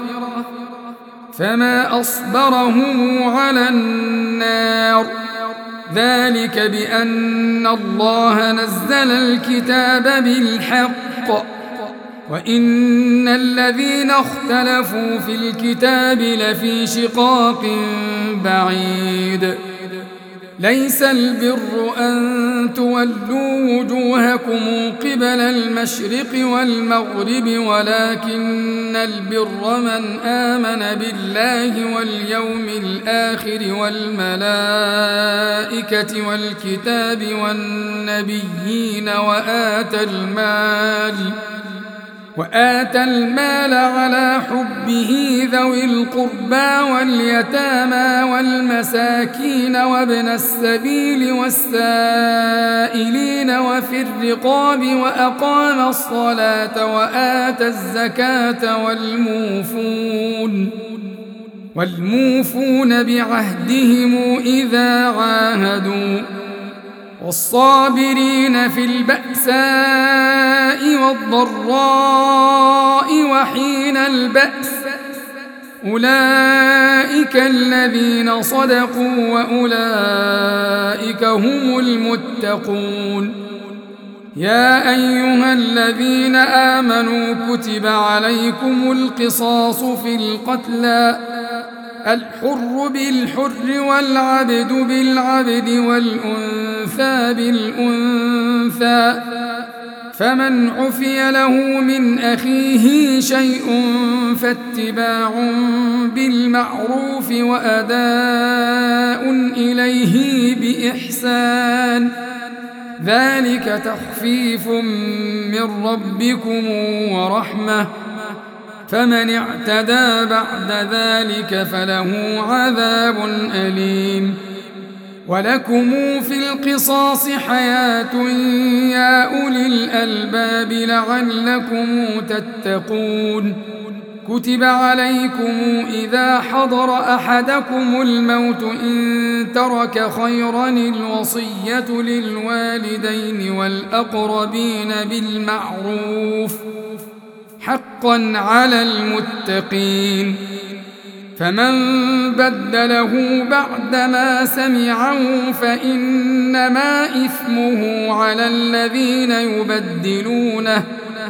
فما أصبرهم على النار ذلك بأن الله نزل الكتاب بالحق وإن الذين اختلفوا في الكتاب لفي شقاق بعيد ليس البر أن تولوا وجوهكم قبل المشرق والمغرب ولكن البر من آمن بالله واليوم الآخر والملائكة والكتاب والنبيين وآتى المال على حبه ذوي القربى واليتامى والمساكين وابن السبيل والسائلين وفي الرقاب وأقام الصلاة وآتى الزكاة والموفون بعهدهم إذا عاهدوا والصابرين في البأساء والضراء وحين البأس أولئك الذين صدقوا وأولئك هم المتقون يا أيها الذين آمنوا كتب عليكم القصاص في القتلى الحر بالحر والعبد بالعبد والأنثى بالأنثى فمن عفي له من أخيه شيء فاتباع بالمعروف وأداء إليه بإحسان ذلك تخفيف من ربكم ورحمة فمن اعتدى بعد ذلك فله عذاب أليم ولكم في القصاص حياة يا أولي الألباب لعلكم تتقون كتب عليكم إذا حضر أحدكم الموت إن ترك خيرا الوصية للوالدين والأقربين بالمعروف حقا على المتقين فمن بدله بعدما سمعه فإنما إثمه على الذين يبدلونه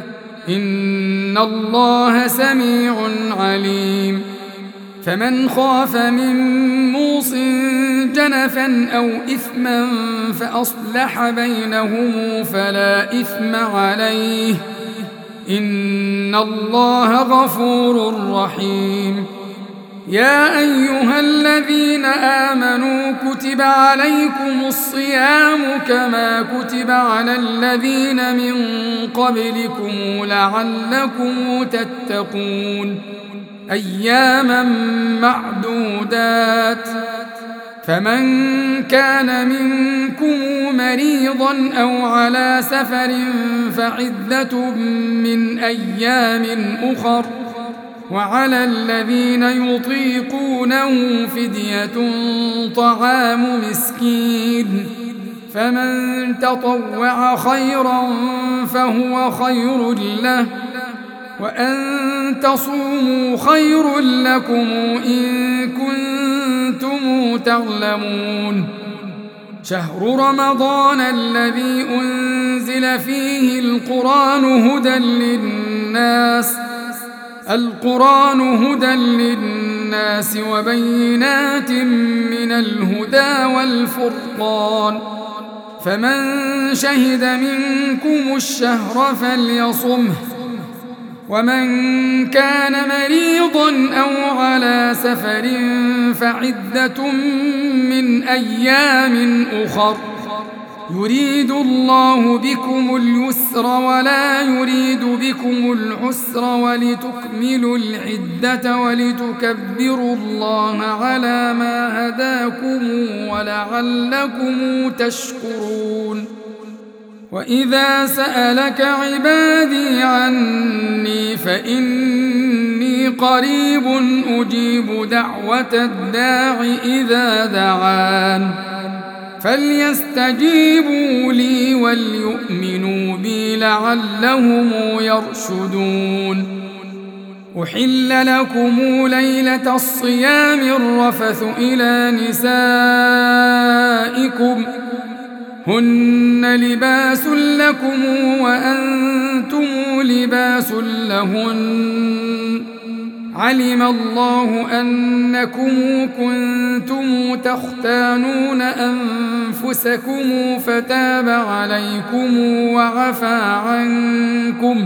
إن الله سميع عليم فمن خاف من موص جنفا أو إثما فأصلح بينهم فلا إثم عليه إن الله غفور رحيم يا أيها الذين آمنوا كتب عليكم الصيام كما كتب على الذين من قبلكم لعلكم تتقون أياما معدودات فمن كان منكم مريضا أو على سفر فعدة من أيام أخر وعلى الذين يطيقونه فدية طعام مسكين فمن تطوع خيرا فهو خير له وأن تصوموا خير لكم إن كنتم تعلمون شهر رمضان الذي أنزل فيه القرآن هدى للناس وبينات من الهدى والفرقان فمن شهد منكم الشهر فليصمه ومن كان مريضا أو على سفر فعدة من أيام أخر يريد الله بكم اليسر ولا يريد بكم العسر ولتكملوا العدة ولتكبروا الله على ما هداكم ولعلكم تشكرون. وإذا سألك عبادي عني فإني قريب أجيب دعوة الداع إذا دعان فليستجيبوا لي وليؤمنوا بي لعلهم يرشدون. أحل لكم ليلة الصيام الرفث إلى نسائكم هن لباس لكم وأنتم لباس لهن علم الله أنكم كنتم تختانون أنفسكم فتاب عليكم وعفى عنكم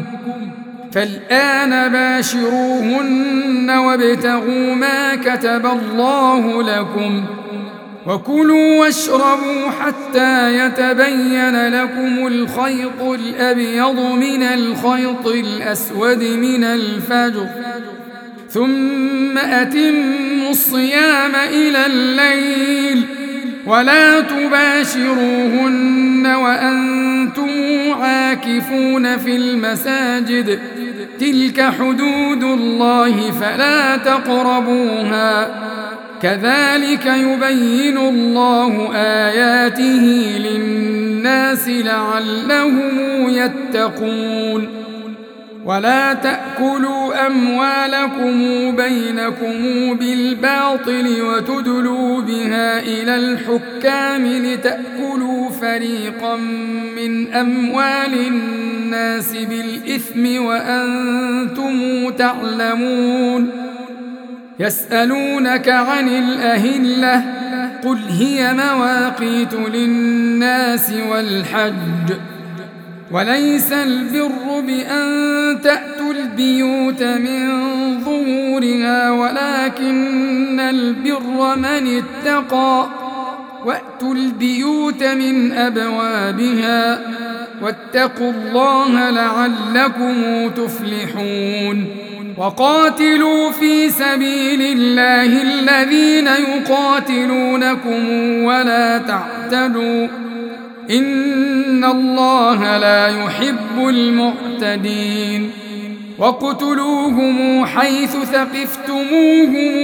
فالآن باشروهن وابتغوا ما كتب الله لكم وكلوا واشربوا حتى يتبين لكم الخيط الأبيض من الخيط الأسود من الفجر ثم أتموا الصيام إلى الليل ولا تباشروهن وأنتم عاكفون في المساجد تلك حدود الله فلا تقربوها كذلك يبين الله آياته للناس لعلهم يتقون. ولا تأكلوا أموالكم بينكم بالباطل وتدلوا بها إلى الحكام لتأكلوا فريقا من أموال الناس بالإثم وأنتم تعلمون. يسألونك عن الأهلة قل هي مواقيت للناس والحج وليس البر بأن تأتوا البيوت من ظهورها ولكن البر من اتقى وأتوا البيوت من أبوابها واتقوا الله لعلكم تفلحون. وقاتلوا في سبيل الله الذين يقاتلونكم ولا تعتدوا إن الله لا يحب المعتدين. واقتلوهم حيث ثقفتموهم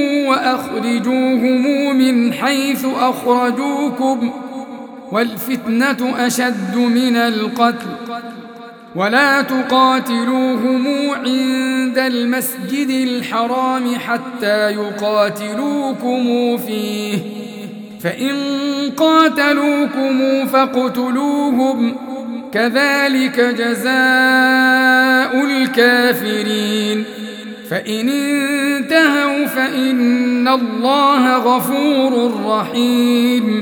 وأخرجوهم من حيث أخرجوكم والفتنة أشد من القتل ولا تقاتلوهم عند المسجد الحرام حتى يقاتلوكم فيه فإن قاتلوكم فاقتلوهم كذلك جزاء الكافرين. فإن انتهوا فإن الله غفور رحيم.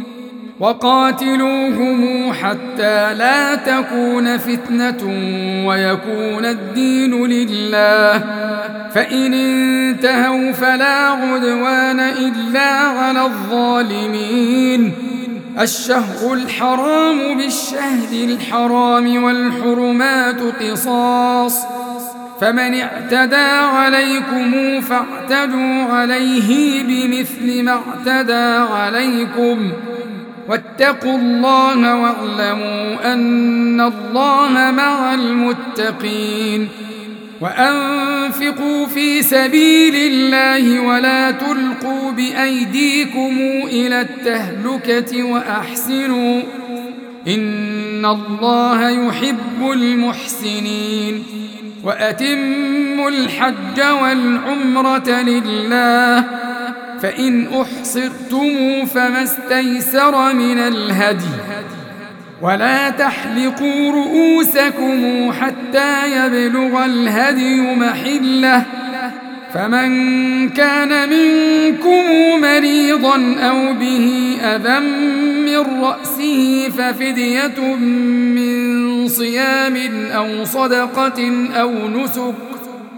وقاتلوهم حتى لا تكون فتنة ويكون الدين لله فإن انتهوا فلا عدوان إلا على الظالمين. الشهر الحرام بالشهر الحرام والحرمات قصاص فمن اعتدى عليكم فاعتدوا عليه بمثل ما اعتدى عليكم واتقوا الله واعلموا أن الله مع المتقين. وأنفقوا في سبيل الله ولا تلقوا بأيديكم إلى التهلكة وأحسنوا إن الله يحب المحسنين. وأتموا الحج والعمرة لله فإن أحصرتم فما استيسر من الهدي ولا تحلقوا رؤوسكم حتى يبلغ الهدي محله فمن كان منكم مريضا أو به أذى من رأسه ففدية من صيام أو صدقة أو نسك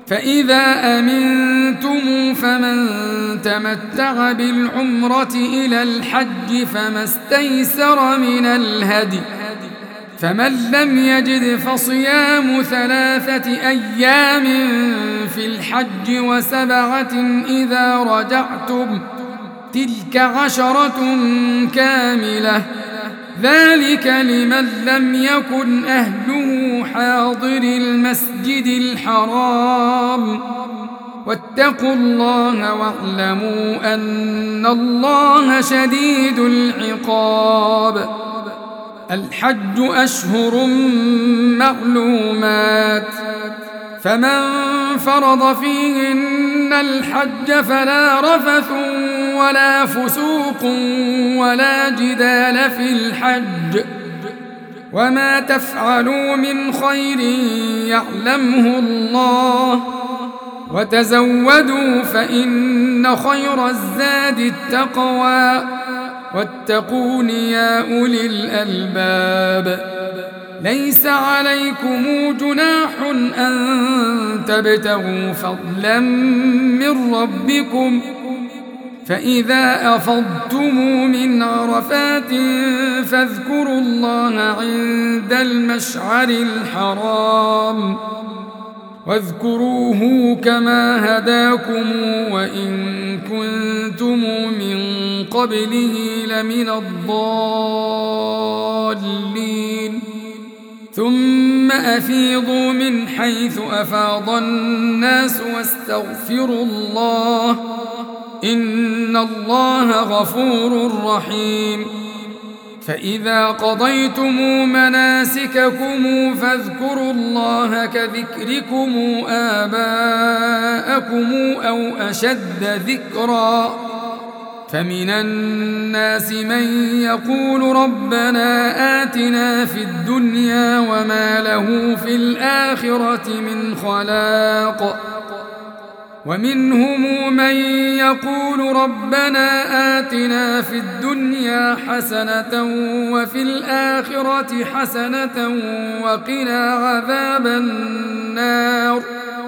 فإذا أمنتم فمن تمتع بالعمرة إلى الحج فما استيسر من الهدي، فمن لم يجد فصيام 3 أيام في الحج و7 إذا رجعتم، تلك 10 كاملة، ذلك لمن لم يكن أهله حاضر المسجد الحرام. واتقوا الله واعلموا أن الله شديد العقاب. الحج أشهر معلومات، فمن فرض فيهن الحج فلا رفث ولا فسوق ولا جدال في الحج، وما تفعلوا من خير يعلمه الله، وتزودوا فإن خير الزاد التقوى، واتقون يا أولي الألباب. ليس عليكم جناح أن تبتغوا فضلا من ربكم، فإذا أفضتم من عرفات فاذكروا الله عند المشعر الحرام، واذكروه كما هداكم وإن كنتم من قبله لمن الضالين. ثم أفيضوا من حيث أفاض الناس واستغفروا الله، إن الله غفور رحيم. فإذا قضيتم مناسككم فاذكروا الله كذكركم آباءكم أو أشد ذكرا، فمن الناس من يقول ربنا آتنا في الدنيا وما له في الآخرة من خلاق، ومنهم من يقول ربنا آتنا في الدنيا حسنة وفي الآخرة حسنة وقنا عذاب النار،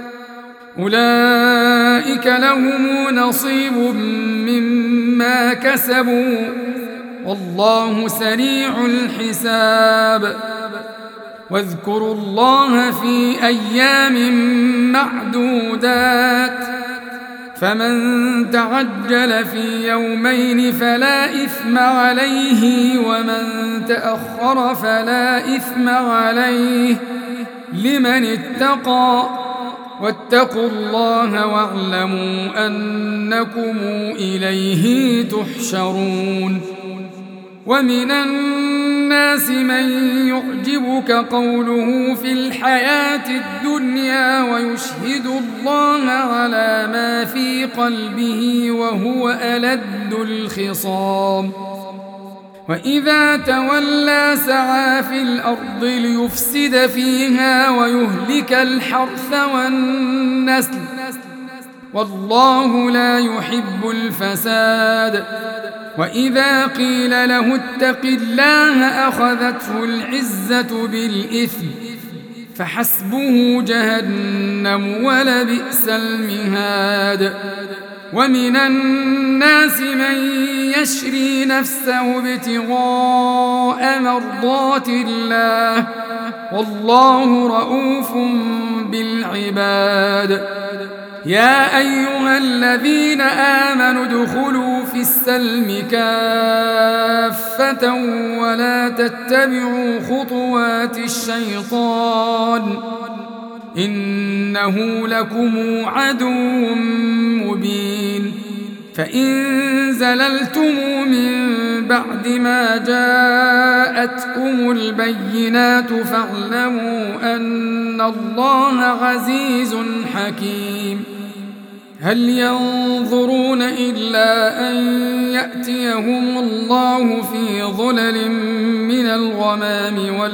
أولئك لهم نصيب مما كسبوا والله سريع الحساب. واذكروا الله في أيام معدودات، فمن تعجل في يومين فلا إثم عليه، ومن تأخر فلا إثم عليه لمن اتقى، واتقوا الله واعلموا أنكم إليه تحشرون. ومن الناس من يعجبك قوله في الحياة الدنيا ويشهد الله على ما في قلبه وهو ألد الخصام، وإذا تولى سعى في الأرض ليفسد فيها ويهلك الحرث والنسل، والله لا يحب الفساد. وإذا قيل له اتق الله أخذته العزة بالإثم، فحسبه جهنم ولبئس المهاد. ومن الناس من يشري نفسه ابتغاء مرضات الله، والله رؤوف بالعباد. يا أيها الذين آمنوا ادخلوا في السلم كافة ولا تتبعوا خطوات الشيطان، إنه لكم عدو مبين. فإن زللتم من بعد ما جاءتكم البينات فاعلموا أن الله عزيز حكيم. هل ينظرون إلا أن يأتيهم الله في ظلل من الغمام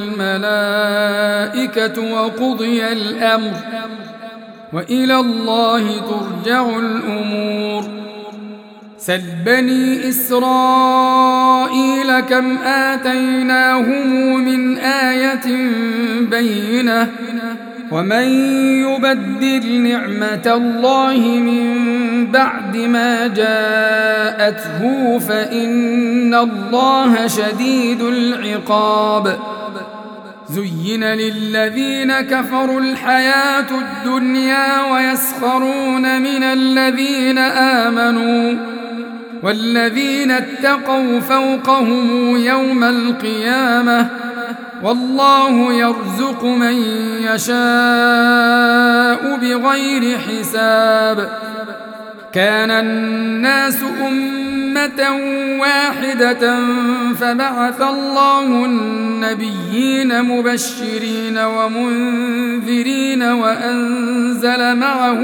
والملائكة وقضي الأمر، وإلى الله ترجع الأمور. سل بني إسرائيل كم آتيناهم من آية بينة، ومن يبدل نعمة الله من بعد ما جاءته فإن الله شديد العقاب. زين للذين كفروا الحياة الدنيا ويسخرون من الذين آمنوا والذين اتقوا فوقهم يوم القيامة والله يرزق من يشاء بغير حساب. كان الناس أمة واحدة فبعث الله النبيين مبشرين ومنذرين وأنزل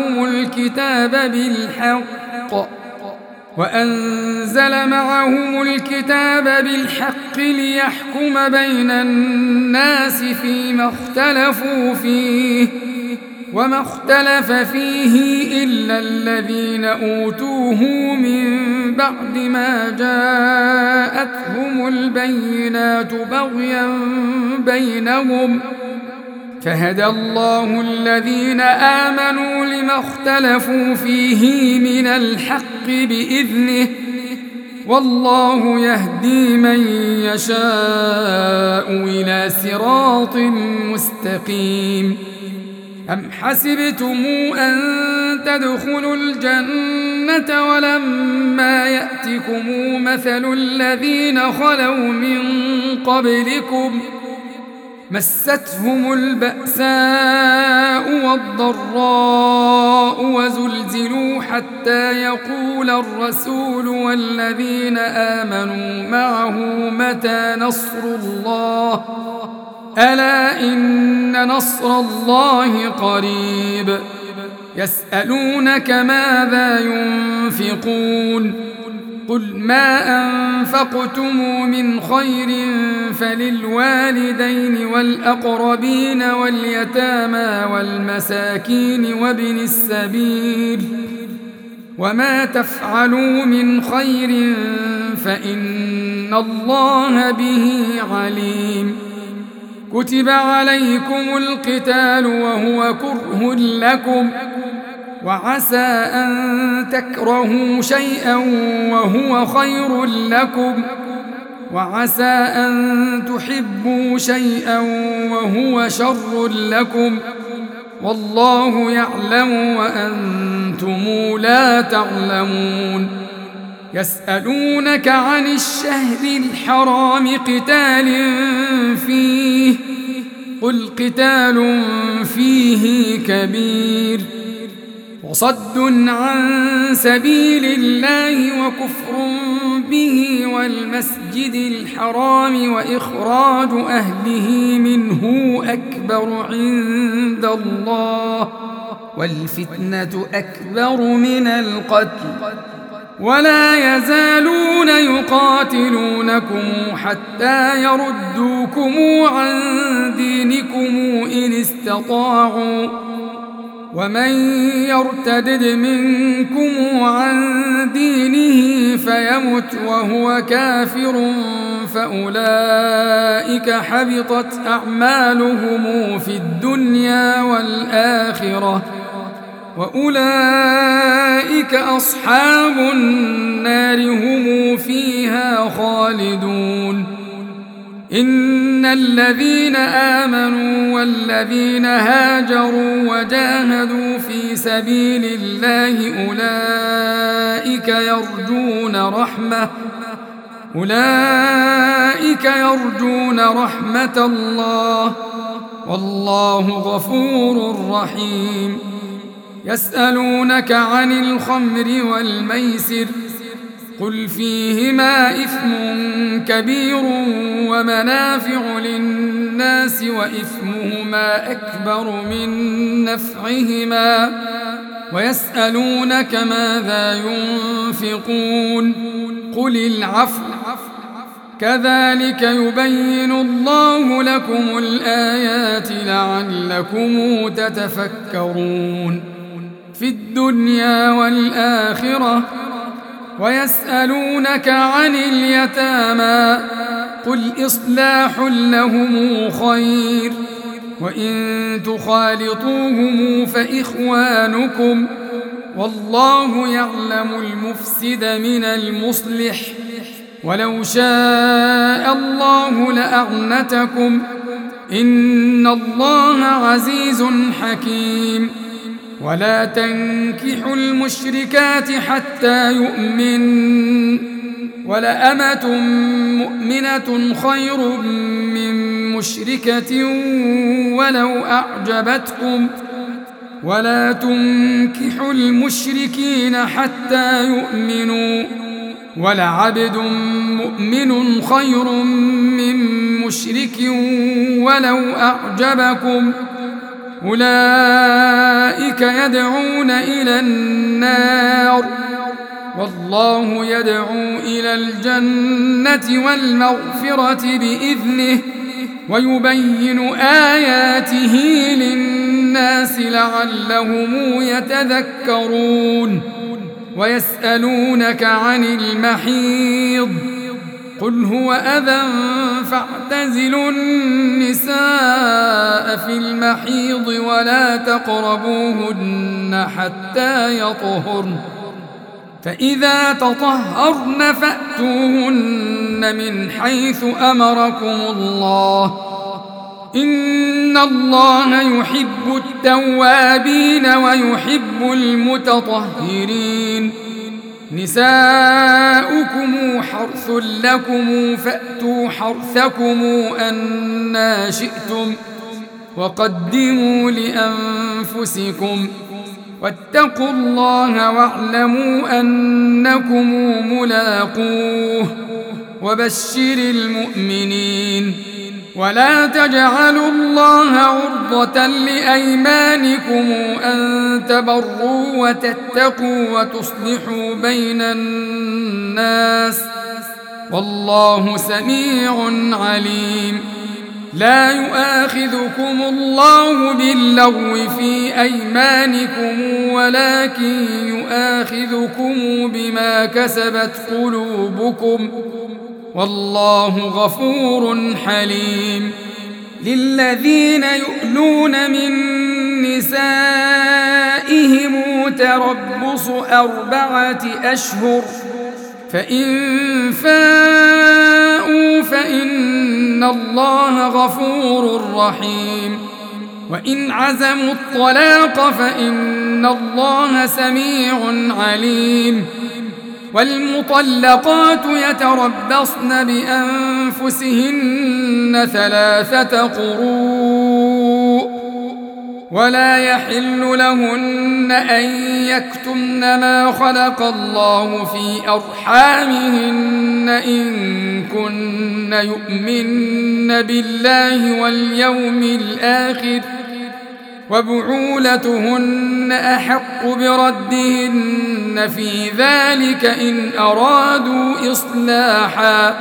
معهم الكتاب بالحق ليحكم بين الناس فيما اختلفوا فيه وما اختلف فيه إلا الذين أوتوه من بعد ما جاءتهم البينات بغيا بينهم فهدى الله الذين آمنوا لما اختلفوا فيه من الحق بإذنه والله يهدي من يشاء إلى صراط مستقيم. أم حسبتم أن تدخلوا الجنة ولما يأتكم مثل الذين خلوا من قبلكم مستهم البأساء والضراء وزلزلوا حتى يقول الرسول والذين آمنوا معه متى نصر الله ألا إن نصر الله قريب. يسألونك ماذا ينفقون قل ما أنفقتم من خير فللوالدين والأقربين واليتامى والمساكين وابن السبيل وما تفعلوا من خير فإن الله به عليم. كتب عليكم القتال وهو كره لكم وعسى أن تكرهوا شيئا وهو خير لكم وعسى أن تحبوا شيئا وهو شر لكم والله يعلم وأنتم لا تعلمون. يسألونك عن الشهر الحرام قتال فيه قل قتال فيه كبير وصد عن سبيل الله وكفر به والمسجد الحرام وإخراج أهله منه أكبر عند الله والفتنة أكبر من القتل ولا يزالون يقاتلونكم حتى يردوكم عن دينكم إن استطاعوا ومن يرتدد منكم عن دينه فيمت وهو كافر فأولئك حبطت أعمالهم في الدنيا والآخرة وأولئك أصحاب النار هم فيها خالدون. إن الذين آمنوا والذين هاجروا وجاهدوا في سبيل الله أولئك يرجون رحمة الله والله غفور رحيم. يسألونك عن الخمر والميسر قل فيهما إثم كبير ومنافع للناس وإثمهما أكبر من نفعهما ويسألونك ماذا ينفقون قل العفو كذلك يبين الله لكم الآيات لعلكم تتفكرون في الدنيا والآخرة. ويسألونك عن اليتامى قل إصلاح لهم خير وإن تخالطوهم فإخوانكم والله يعلم المفسد من المصلح ولو شاء الله لأعنتكم إن الله عزيز حكيم ولا تنكحوا المشركات حتى يؤمن ولأمة مؤمنة خير من مشركة ولو أعجبتكم ولا تنكحوا المشركين حتى يؤمنوا ولعبد مؤمن خير من مشرك ولو أعجبكم أولئك يدعون إلى النار والله يدعو إلى الجنة والمغفرة بإذنه ويبين آياته للناس لعلهم يتذكرون ويسألونك عن المحيض قل هو أذى فاعتزلوا النساء في المحيض ولا تقربوهن حتى يطهرن فإذا تطهرن فأتوهن من حيث أمركم الله إن الله يحب التوابين ويحب المتطهرين نساؤكم حرث لكم فأتوا حرثكم أنى شئتم وقدموا لأنفسكم واتقوا الله واعلموا أنكم ملاقوه وبشر المؤمنين ولا تجعلوا الله عرضة لأيمانكم أن تبروا وتتقوا وتصلحوا بين الناس والله سميع عليم لا يؤاخذكم الله باللغو في أيمانكم ولكن يؤاخذكم بما كسبت قلوبكم والله غفور حليم للذين يؤلون من نسائهم تربص 4 أشهر فإن فاءوا فإن الله غفور رحيم وإن عزموا الطلاق فإن الله سميع عليم والمطلقات يتربصن بأنفسهن 3 قروء ولا يحل لهن أن يكتمن ما خلق الله في أرحامهن إن كن يؤمن بالله واليوم الآخر وبعولتهن أحق بردهن في ذلك إن أرادوا إصلاحا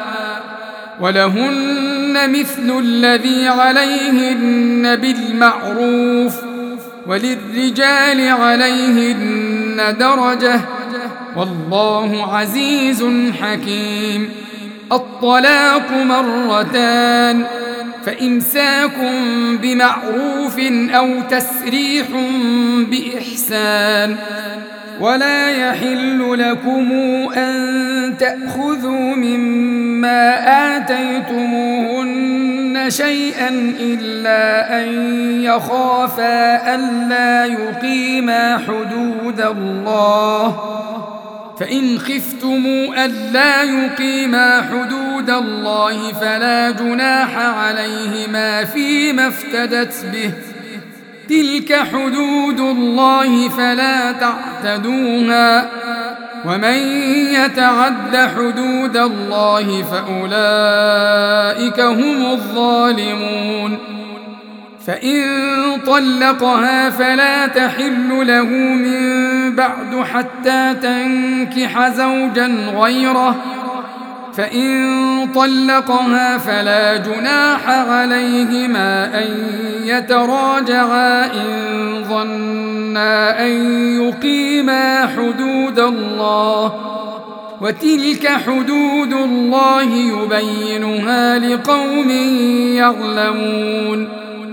ولهن مثل الذي عليهن بالمعروف وللرجال عليهن درجة والله عزيز حكيم الطلاق 2 فإمساك بمعروف أو تسريح بإحسان ولا يحل لكم أن تأخذوا مما آتيتموهن شيئا إلا أن يخافا ألا يقيما حدود الله فإن خفتموا ألا يقيما حدود الله فلا جناح عليهما فيما افتدت به تلك حدود الله فلا تعتدوها ومن يتعد حدود الله فأولئك هم الظالمون فإن طلقها فلا تحل له من بعد حتى تنكح زوجا غيره فإن طلقها فلا جناح عليهما أن يتراجعا إن ظنا أن يقيما حدود الله وتلك حدود الله يبينها لقوم يعلمون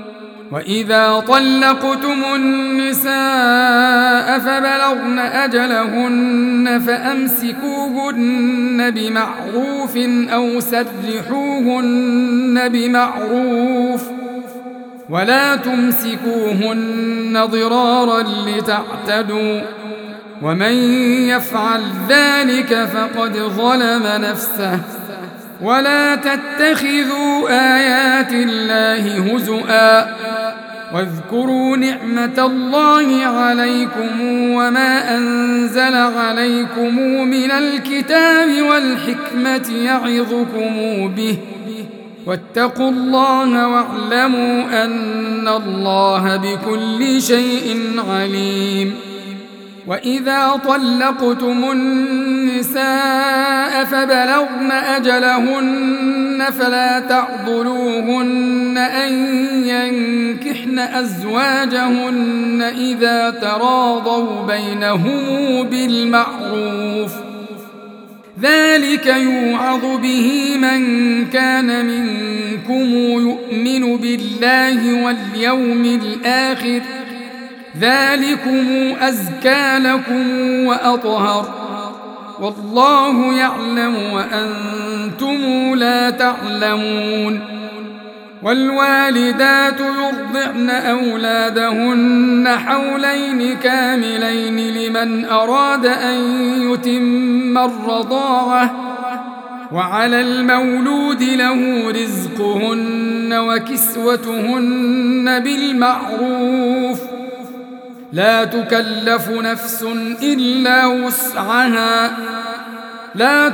وإذا طلقتم النساء فبلغن أجلهن فأمسكوهن بمعروف أو سرحوهن بمعروف ولا تمسكوهن ضرارا لتعتدوا ومن يفعل ذلك فقد ظلم نفسه ولا تتخذوا آيات الله هزؤا واذكروا نعمة الله عليكم وما أنزل عليكم من الكتاب والحكمة يعظكم به واتقوا الله واعلموا أن الله بكل شيء عليم وإذا طلقتم النساء فبلغن أجلهن فلا تعضلوهن أن ينكحن أزواجهن إذا تراضوا بينهم بالمعروف ذلك يوعظ به من كان منكم يؤمن بالله واليوم الآخر ذلكم أزكى لكم وأطهر والله يعلم وأنتم لا تعلمون والوالدات يرضعن أولادهن حولين كاملين لمن أراد أن يتم الرضاعة وعلى المولود له رزقهن وكسوتهن بالمعروف لا تكلف نفس إلا وسعها لا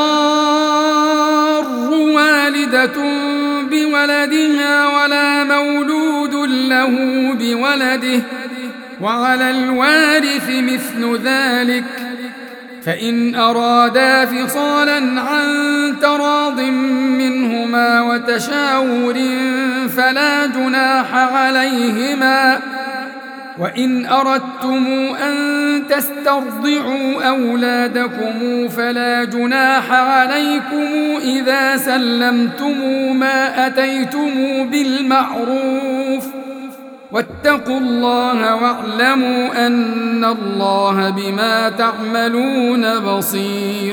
تضار والدة بولدها ولا مولود له بولده وعلى الوارث مثل ذلك فإن أرادا فصالا عن تراض منهما وتشاور فلا جناح عليهما وإن أردتم أن تسترضعوا أولادكم فلا جناح عليكم إذا سلمتم ما أتيتم بالمعروف واتقوا الله واعلموا أن الله بما تعملون بصير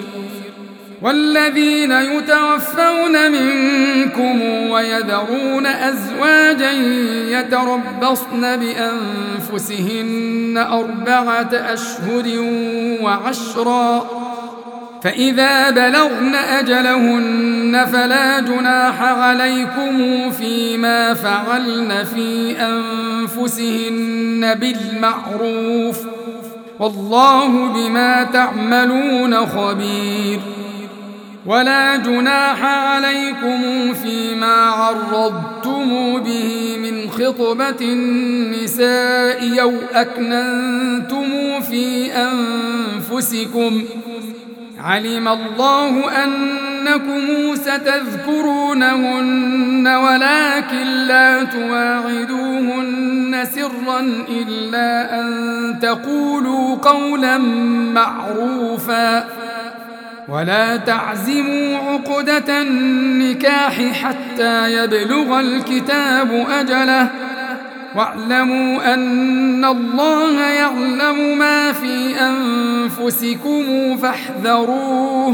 والذين يتوفون منكم ويذرون أزواجا يتربصن بأنفسهن 4 أشهر وعشرا فإذا بلغن أجلهن فلا جناح عليكم فيما فعلن في أنفسهن بالمعروف والله بما تعملون خبير ولا جناح عليكم فيما عرضتم به من خطبة النساء أو أكننتم في أنفسكم علم الله أنكم ستذكرونهن ولكن لا تواعدوهن سرا إلا أن تقولوا قولا معروفا ولا تعزموا عقدة النكاح حتى يبلغ الكتاب أجله واعلموا أن الله يعلم ما في أنفسكم فاحذروه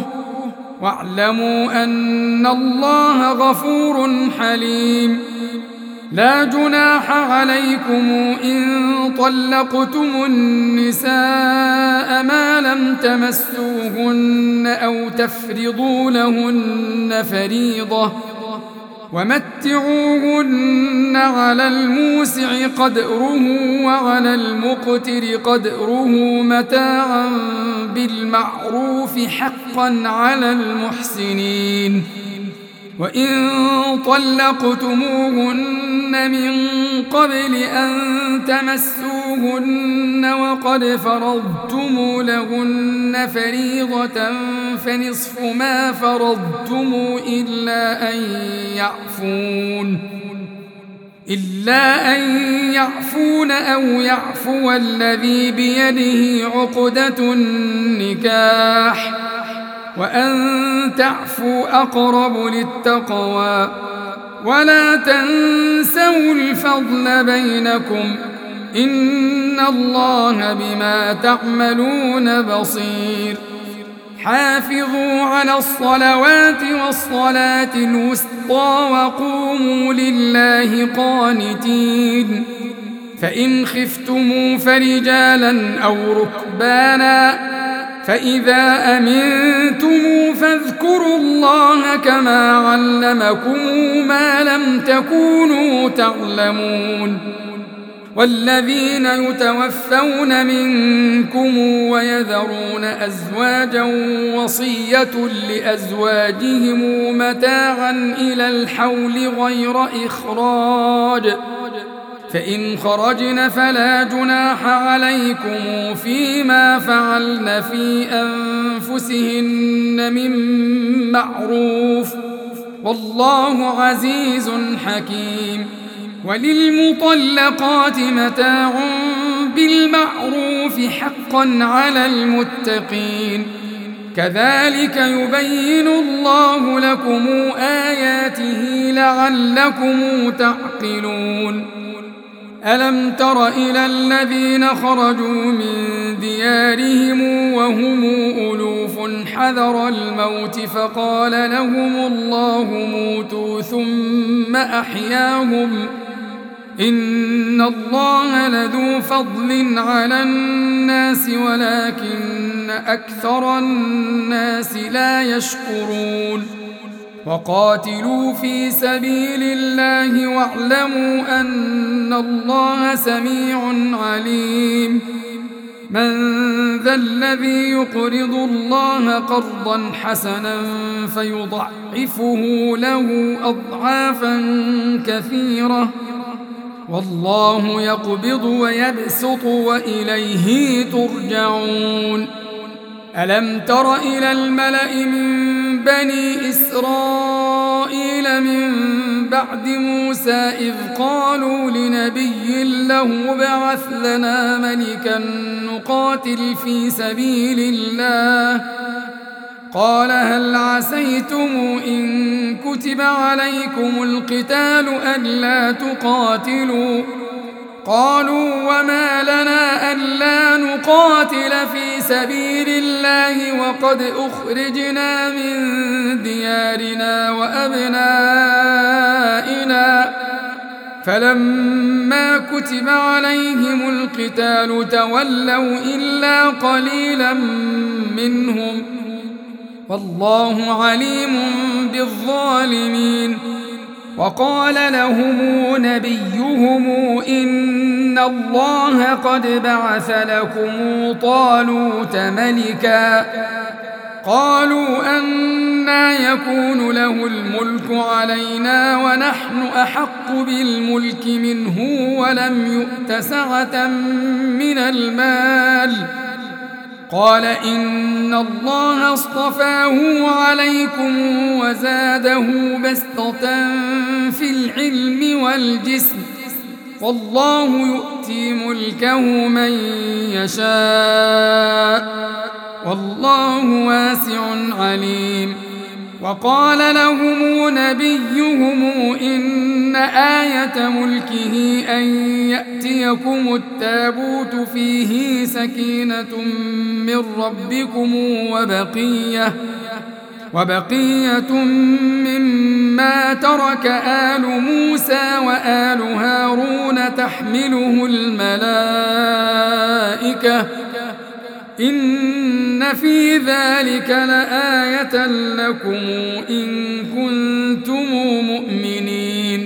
واعلموا أن الله غفور حليم لا جناح عليكم إن طلقتم النساء ما لم تمسوهن أو تفرضوا لهن فريضة ومتعوهن على الموسع قدره وعلى المقتر قدره متاعا بالمعروف حقا على المحسنين وإن طلقتموهن من قبل أن تمسوهن وقد فرضتم لهن فريضة فنصف ما فرضتم إلا أن يعفون أو يعفو الذي بيده عقدة النكاح وأن تعفوا أقرب للتقوى ولا تنسوا الفضل بينكم إن الله بما تعملون بصير حافظوا على الصلوات والصلاة الوسطى وقوموا لله قانتين فإن خفتموا فرجالا أو ركبانا فإذا أمنتم فاذكروا الله كما علمكم ما لم تكونوا تعلمون والذين يتوفون منكم ويذرون أزواجا وصية لأزواجهم متاعا إلى الحول غير إخراج فإن خرجن فلا جناح عليكم فيما فعلن في أنفسهن من معروف والله عزيز حكيم وللمطلقات متاع بالمعروف حقا على المتقين كذلك يبين الله لكم آياته لعلكم تعقلون ألم تر إلى الذين خرجوا من ديارهم وهم ألوف حذر الموت فقال لهم الله موتوا ثم أحياهم إن الله لذو فضل على الناس ولكن أكثر الناس لا يشكرون وقاتلوا في سبيل الله واعلموا أن الله سميع عليم من ذا الذي يقرض الله قرضا حسنا فيضعفه له أضعافا كثيرة والله يقبض ويبسط وإليه ترجعون ألم تر إلى الملأ من بني إسرائيل من بعد موسى إذ قالوا لنبي له ابعث لنا ملكا نقاتل في سبيل الله قال هل عسيتم إن كتب عليكم القتال ألا تقاتلوا قالوا وما لنا ألا نقاتل في سبيل الله وقد أخرجنا من ديارنا وأبنائنا فلما كتب عليهم القتال تولوا إلا قليلا منهم والله عليم بالظالمين وقال لهم نبيهم إن الله قد بعث لكم طالوت ملكا قالوا أنى يكون له الملك علينا ونحن أحق بالملك منه ولم يؤت سعة من المال قال إن الله اصطفاه عليكم وزاده بسطة في العلم والجسم والله يؤتي ملكه من يشاء والله واسع عليم وقال لهم نبيهم إن آية ملكه أن يأتيكم التابوت فيه سكينة من ربكم وبقية مما ترك آل موسى وآل هارون تحمله الملائكة إن في ذلك لآية لكم إن كنتم مؤمنين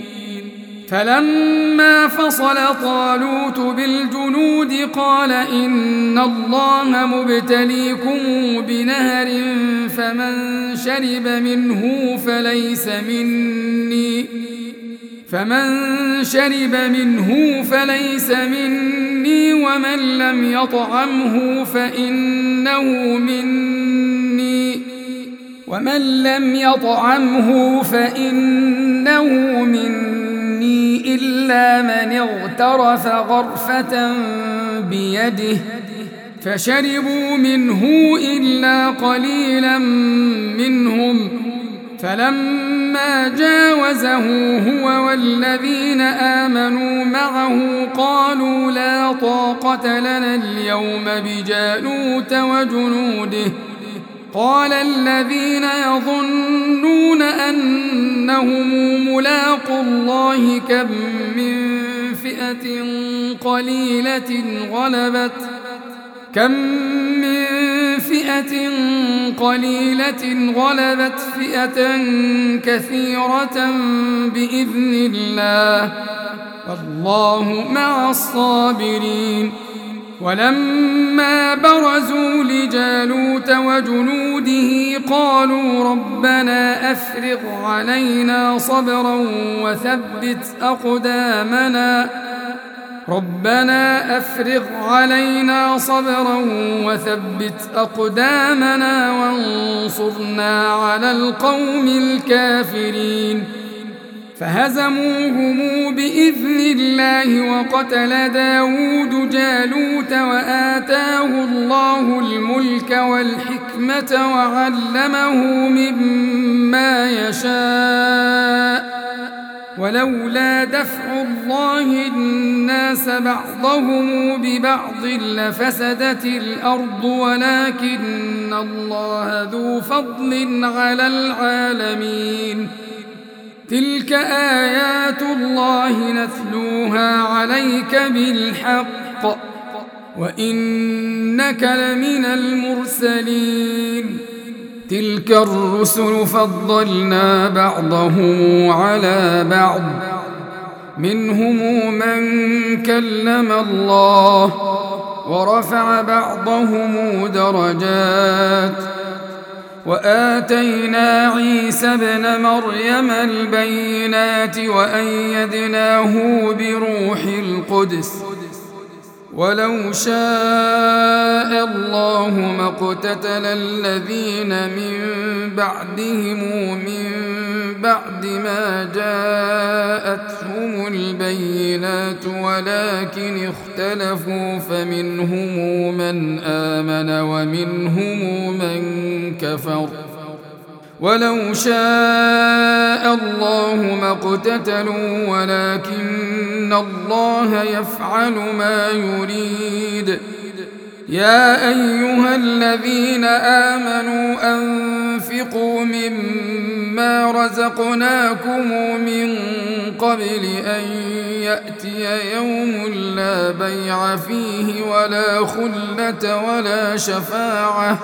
فلما فصل طالوت بالجنود قال إن الله مبتليكم بنهر فمن شرب منه فليس مني ومن لم يطعمه فإنه مني إلا من اغترف غرفة بيده فشربوا منه إلا قليلا منهم فلما جاوزه هو والذين آمنوا معه قالوا لا طاقة لنا اليوم بجالوت وجنوده قال الذين يظنون أنهم ملاقو الله كم من فئة قليلة غلبت فئة كثيرة بإذن الله والله مع الصابرين ولما برزوا لجالوت وجنوده قالوا ربنا أفرغ علينا صبرا وثبت أقدامنا وانصرنا على القوم الكافرين فهزموهم بإذن الله وقتل داود جالوت وآتاه الله الملك والحكمة وعلمه مما يشاء ولولا دفع الله الناس بعضهم ببعض لفسدت الأرض ولكن الله ذو فضل على العالمين تلك آيات الله نتلوها عليك بالحق وإنك لمن المرسلين تلك الرسل فضلنا بعضهم على بعض منهم من كلم الله ورفع بعضهم درجات وآتينا عيسى ابن مريم البينات وأيدناه بروح القدس ولو شاء الله ما اقتتل الذين من بعدهم من بعد ما جاءتهم البينات ولكن اختلفوا فمنهم من آمن ومنهم من كفر ولو شاء الله ما اقتتلوا ولكن الله يفعل ما يريد يا أيها الذين آمنوا أنفقوا مما رزقناكم من قبل أن يأتي يوم لا بيع فيه ولا خلة ولا شفاعة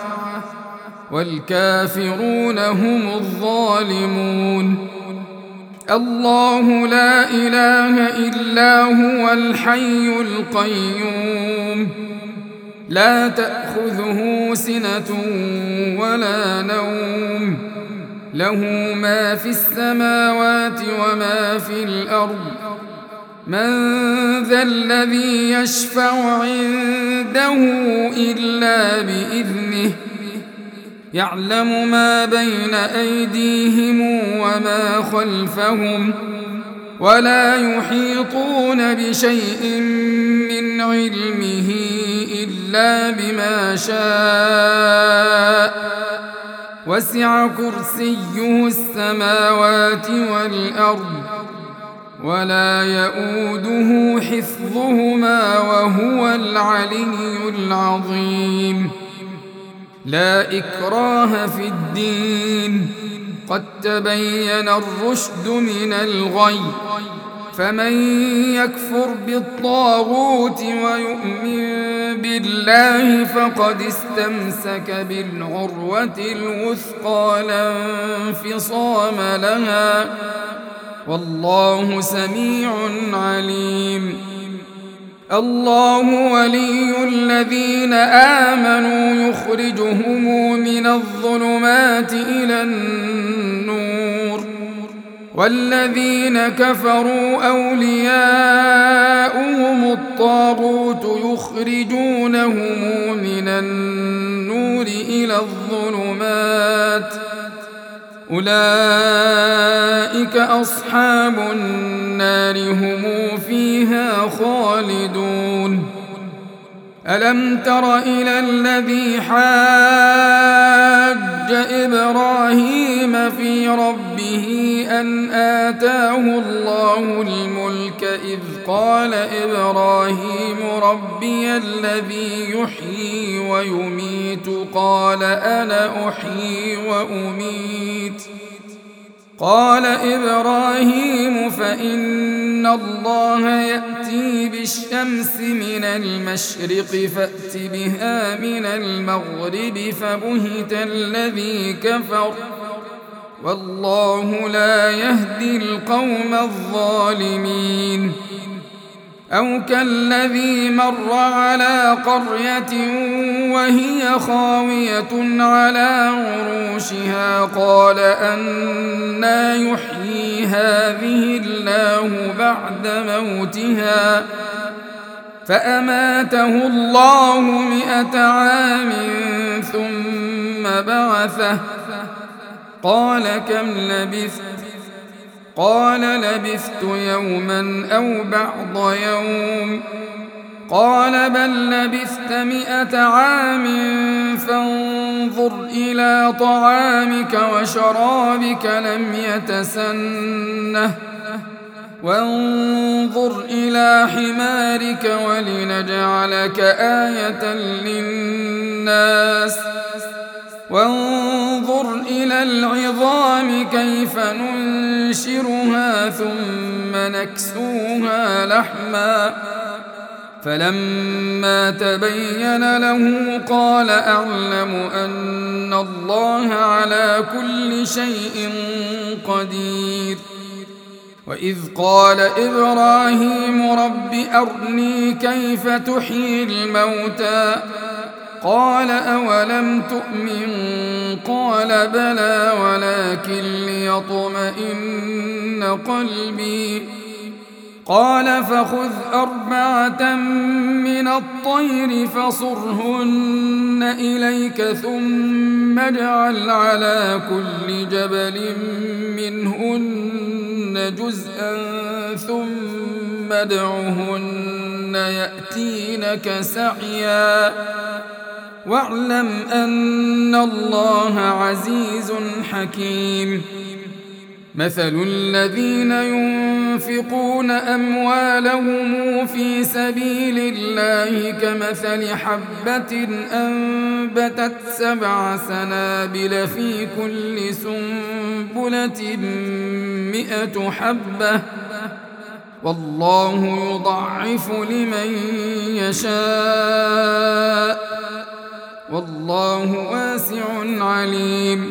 والكافرون هم الظالمون الله لا إله إلا هو الحي القيوم لا تأخذه سنة ولا نوم له ما في السماوات وما في الأرض من ذا الذي يشفع عنده إلا بإذنه يعلم ما بين أيديهم وما خلفهم ولا يحيطون بشيء من علمه إلا بما شاء وسع كرسيه السماوات والأرض ولا يؤوده حفظهما وهو العلي العظيم لا إكراه في الدين قد تبين الرشد من الغي فمن يكفر بالطاغوت ويؤمن بالله فقد استمسك بالعروة الوثقى لا انفصام لها والله سميع عليم الله ولي الذين آمنوا يخرجهم من الظلمات إلى النور والذين كفروا أولياؤهم الطاغوت يخرجونهم من النور إلى الظلمات أولئك أصحاب النار هم فيها خالدون ألم تر إلى الذي حاج إبراهيم في ربه أن آتاه الله الملك إذ قال إبراهيم ربي الذي يحيي ويميت قال أنا أحيي وأميت قال إبراهيم فإن الله يأتي بالشمس من المشرق فأت بها من المغرب فبهت الذي كفر والله لا يهدي القوم الظالمين أو كالذي مر على قرية وهي خاوية على عروشها قال أنى يحيي هذه الله بعد موتها فأماته الله 100 عام ثم بعثه قال كم لبثت قال لبثت يوما أو بعض يوم قال بل لبثت 100 عام فانظر إلى طعامك وشرابك لم يتسنه وانظر إلى حمارك ولنجعلك آية للناس وانظر إلى العظام كيف ننشرها ثم نكسوها لحما فلما تبين له قال أعلم أن الله على كل شيء قدير وإذ قال إبراهيم رب أرني كيف تحيي الموتى قال أولم تؤمن قال بلى ولكن ليطمئن قلبي قال فخذ 4 من الطير فصرهن إليك ثم اجعل على كل جبل منهن جزءا ثم ادعهن يأتينك سعيا واعلم أن الله عزيز حكيم مثل الذين ينفقون أموالهم في سبيل الله كمثل حبة أنبتت 7 سنابل في كل سنبلة 100 حبة والله يضعف لمن يشاء والله واسع عليم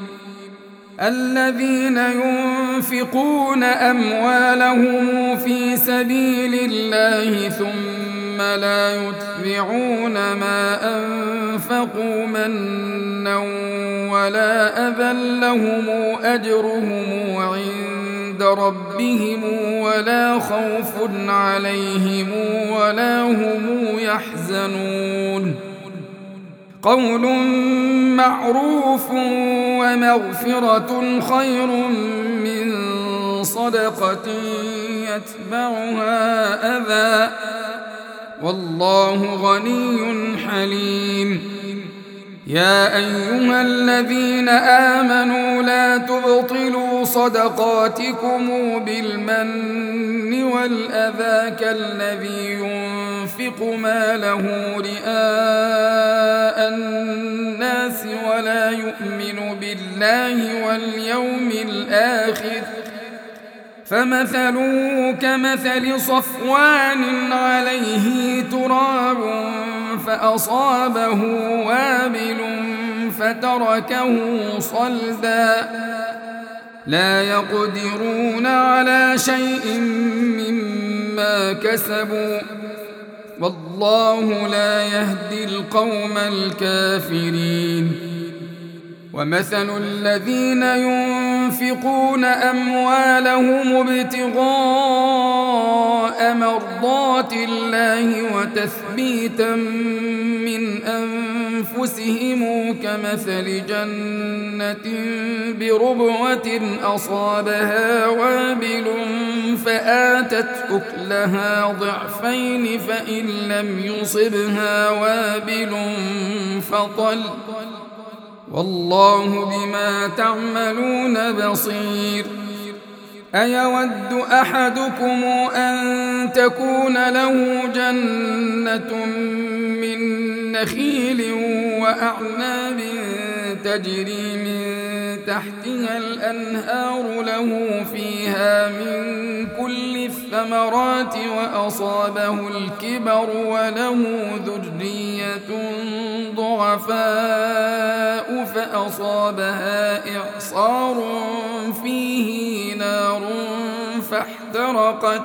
الذين ينفقون أموالهم في سبيل الله ثم لا يتبعون ما أنفقوا منا ولا أذى لهم أجرهم عند ربهم ولا خوف عليهم ولا هم يحزنون قول معروف ومغفرة خير من صدقة يتبعها أذى والله غني حليم يا أيها الذين آمنوا لا تبطلوا صدقاتكم بالمن والأذى كالذي ينفق ماله رئاء الناس ولا يؤمن بالله واليوم الآخر فمثله كمثل صفوان عليه تراب فأصابه وابل فتركه صلدا لا يقدرون على شيء مما كسبوا والله لا يهدي القوم الكافرين ومثل الذين ينفقون أموالهم ابتغاء مرضات الله وتثبيتا من أنفسهم كمثل جنة بربوة أصابها وابل فآتت أكلها ضعفين فإن لم يصبها وابل فطل والله بما تعملون بصير. أيود أحدكم أن تكون له جنة من نخيل وأعناب تجري من تحتها الأنهار له فيها من كل الثمرات وأصابه الكبر وله ذرية ضعفاء فأصابها إعصار فيه نار فاحترقت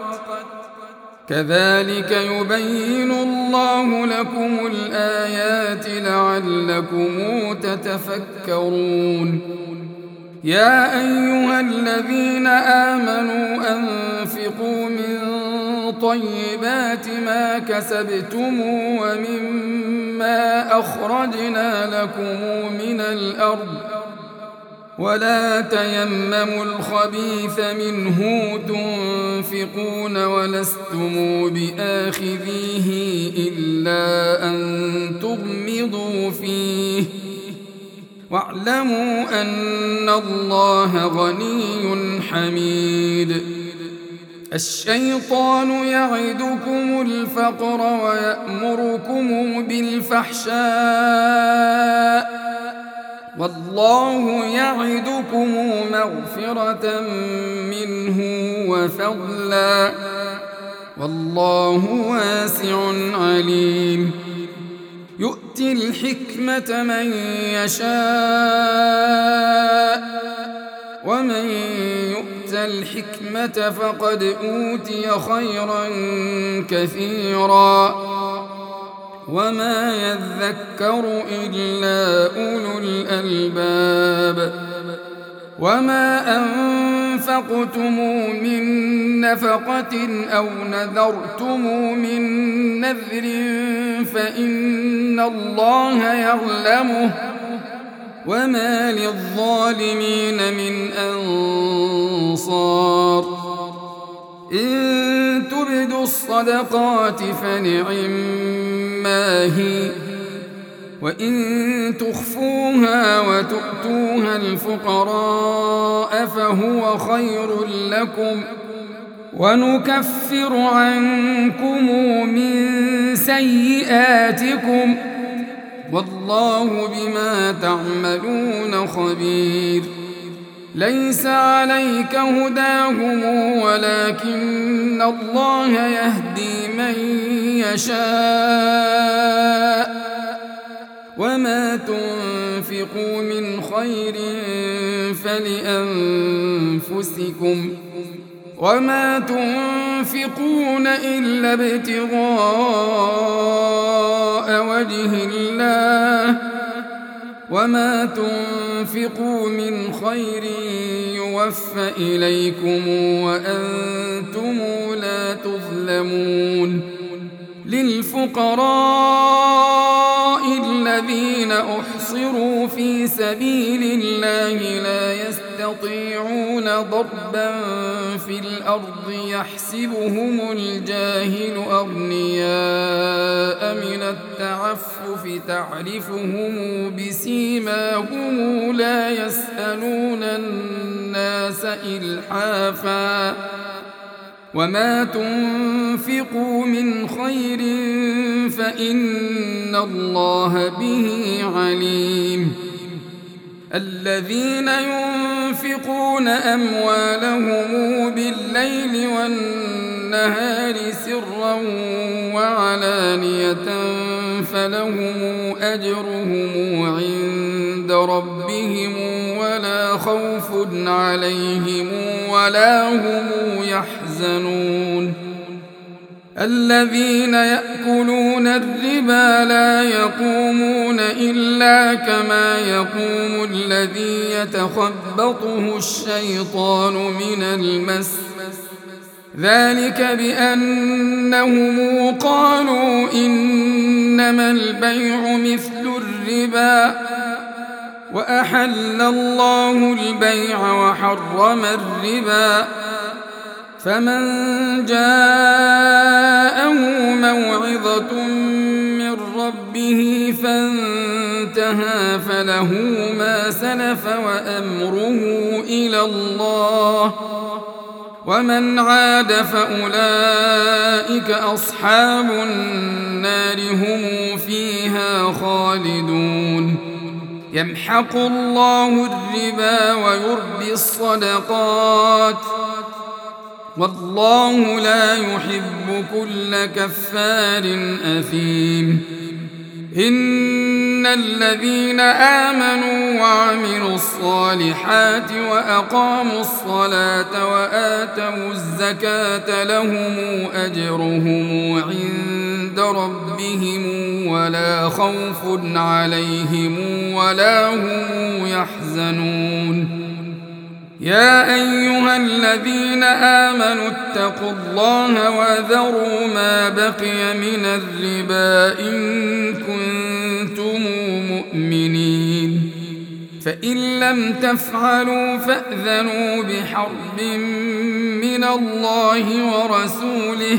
كذلك يبين الله لكم الآيات لعلكم تتفكرون. يا أيها الذين آمنوا أنفقوا من طيبات ما كسبتم ومما أخرجنا لكم من الأرض ولا تيمموا الخبيث منه تنفقون ولستم بآخذيه إلا أن تغمضوا فيه واعلموا أن الله غني حميد. الشيطان يعدكم الفقر ويأمركم بالفحشاء والله يعدكم مغفرة منه وفضلا والله واسع عليم. يؤتي الحكمة من يشاء ومن يؤت الحكمة فقد أوتي خيرا كثيرا وما يذكر إلا أولو الألباب. وما أنفقتم من نفقة أو نذرتم من نذر فإن الله يعلمه وما للظالمين من أنصار. إن تبدوا الصدقات فنعما هي وإن تخفوها وتؤتوها الفقراء فهو خير لكم ونكفر عنكم من سيئاتكم والله بما تعملون خبير. ليس عليك هداهم ولكن الله يهدي من يشاء وما تنفقوا من خير فلأنفسكم وما تنفقون إلا ابتغاء وجه الله وما تنفقوا من خير يوفى إليكم وأنتم لا تظلمون. للفقراء الذين أحصروا في سبيل الله لا يستطيعون ضربا في الأرض يحسبهم الجاهل أغنياء من التعفف تعرفهم بسيماهم لا يسألون الناس إلحافا وما تنفقوا من خير فإن الله به عليم. الذين ينفقون أموالهم بالليل والنهار سرا وعلانية فلهم أجرهم عند ربهم ولا خوف عليهم ولا هم يحزنون. الذين يأكلون الربا لا يقومون إلا كما يقوم الذي يتخبطه الشيطان من المس ذلك بأنهم قالوا إنما البيع مثل الربا وأحل الله البيع وحرم الربا فمن جاءه موعظة من ربه فانتهى انتهى فله ما سلف وأمره إلى الله ومن عاد فأولئك أصحاب النار هم فيها خالدون يمحق الله الربا ويربي الصدقات والله لا يحب كل كفار أثيم إن الذين آمنوا وعملوا الصالحات وأقاموا الصلاة وآتوا الزكاة لهم أجرهم عند ربهم ولا خوف عليهم ولا هم يحزنون يا أيها الذين آمنوا اتقوا الله وذروا ما بقي من الربا إن كنتم مؤمنين فإن لم تفعلوا فأذنوا بحرب من الله ورسوله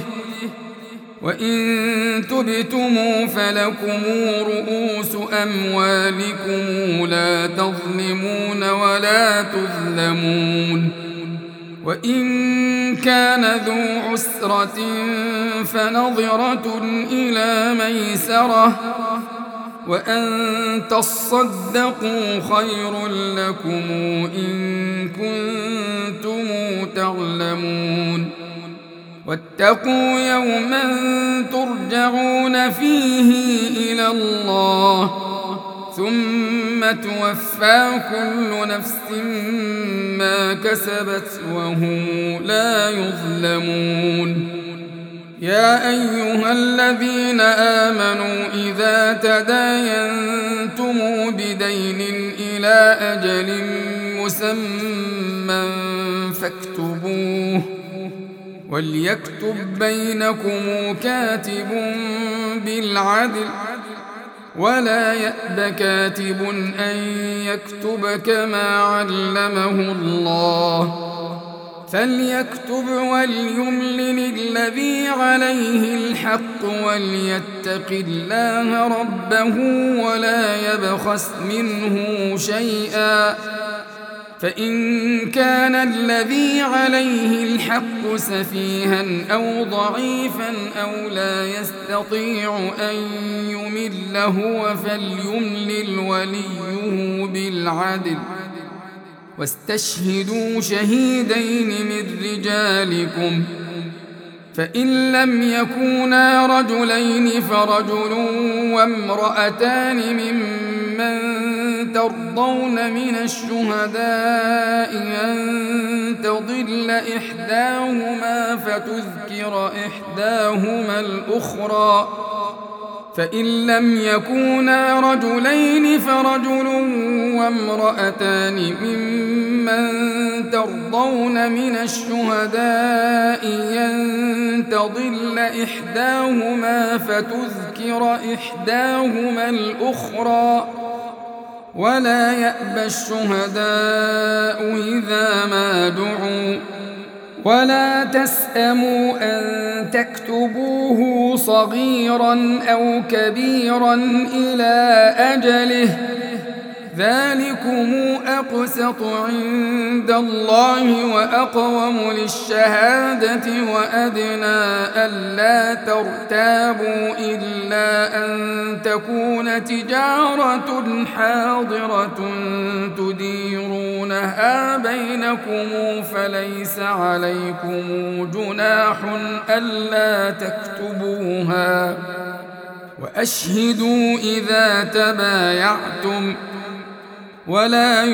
وإن تبتم فلكم رؤوس أموالكم لا تظلمون ولا تظلمون وإن كان ذو عسرة فنظرة إلى ميسرة وأن تصدقوا خير لكم إن كنتم تعلمون واتقوا يوما ترجعون فيه إلى الله ثم توفى كل نفس ما كسبت وهم لا يظلمون يا أيها الذين آمنوا إذا تداينتم بدين إلى أجل مسمى فاكتبوه وليكتب بينكم كاتب بالعدل ولا يأب كاتب أن يكتب كما علمه الله فليكتب وليملل الذي عليه الحق وليتق الله ربه ولا يبخس منه شيئا فإن كان الذي عليه الحق سفيها أو ضعيفا أو لا يستطيع أن يمل هو فليملل وليه بالعدل واستشهدوا شهيدين من رجالكم فإن لم يكونا رجلين فرجل وامرأتان ممن ترضون من الشهداء أن تضل إحداهما فتذكر إحداهما الأخرى فإن لم يكونا رجلين فرجل وامرأتان ممن ترضون من الشهداء أن تضل إحداهما فتذكر إحداهما الأخرى ولا يأبى الشهداء إذا ما دعوا ولا تسأموا أن تكتبوه صغيرا أو كبيرا إلى أجله ذلكم أقسط عند الله وأقوم للشهادة وأدنى ألا ترتابوا إلا أن تكون تجارة حاضرة تديرونها بينكم فليس عليكم جناح ألا تكتبوها وأشهدوا إذا تبايعتم ولا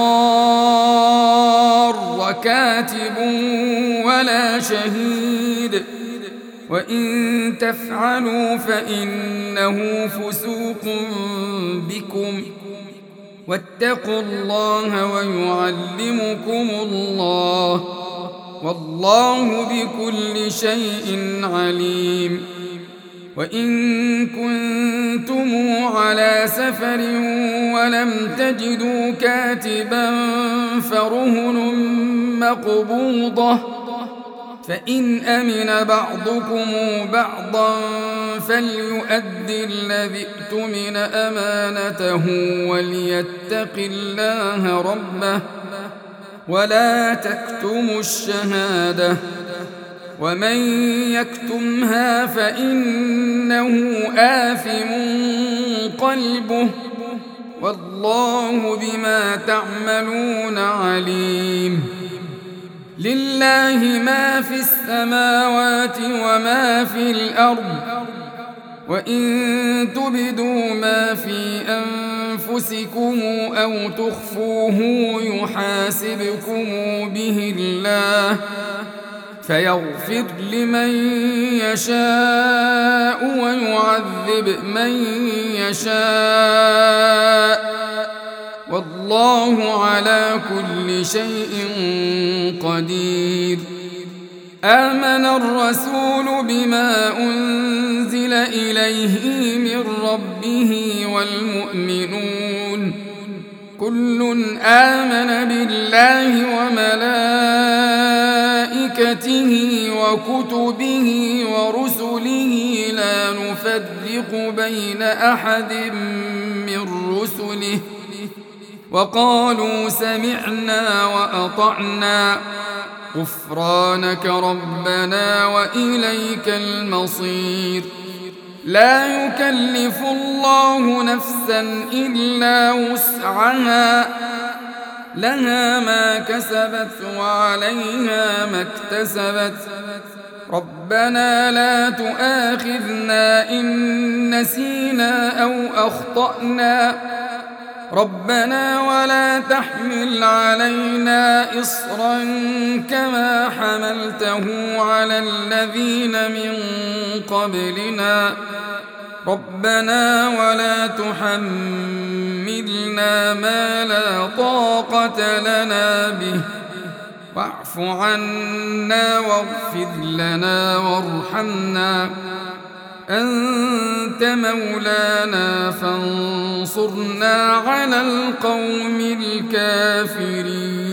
يضار كاتب ولا شهيد وإن تفعلوا فإنه فسوق بكم واتقوا الله ويعلمكم الله والله بكل شيء عليم وإن كنتم على سفر ولم تجدوا كاتبا فرهن مقبوضة فإن أمن بعضكم بعضا فليؤد الذي اؤتمن أمانته وليتق الله ربه ولا تكتموا الشهادة ومن يكتمها فإنه آثم قلبه والله بما تعملون عليم. لله ما في السماوات وما في الأرض وإن تبدوا ما في أنفسكم أو تخفوه يحاسبكم به الله فيغفر لمن يشاء ويعذب من يشاء والله على كل شيء قدير. آمن الرسول بما أنزل إليه من ربه والمؤمنون كل آمن بالله وملائكته وكتبه ورسله لا نفرق بين أحد من رسله وقالوا سمعنا وأطعنا غفرانك ربنا وإليك المصير. لا يكلف الله نفسا إلا وسعها لها ما كسبت وعليها ما اكتسبت ربنا لا تؤاخذنا إن نسينا أو أخطأنا ربنا ولا تحمل علينا إصرا كما حملته على الذين من قبلنا ربنا ولا تحملنا ما لا طاقة لنا به واعف عنا واغفر لنا وارحمنا أنت مولانا فانصرنا على القوم الكافرين.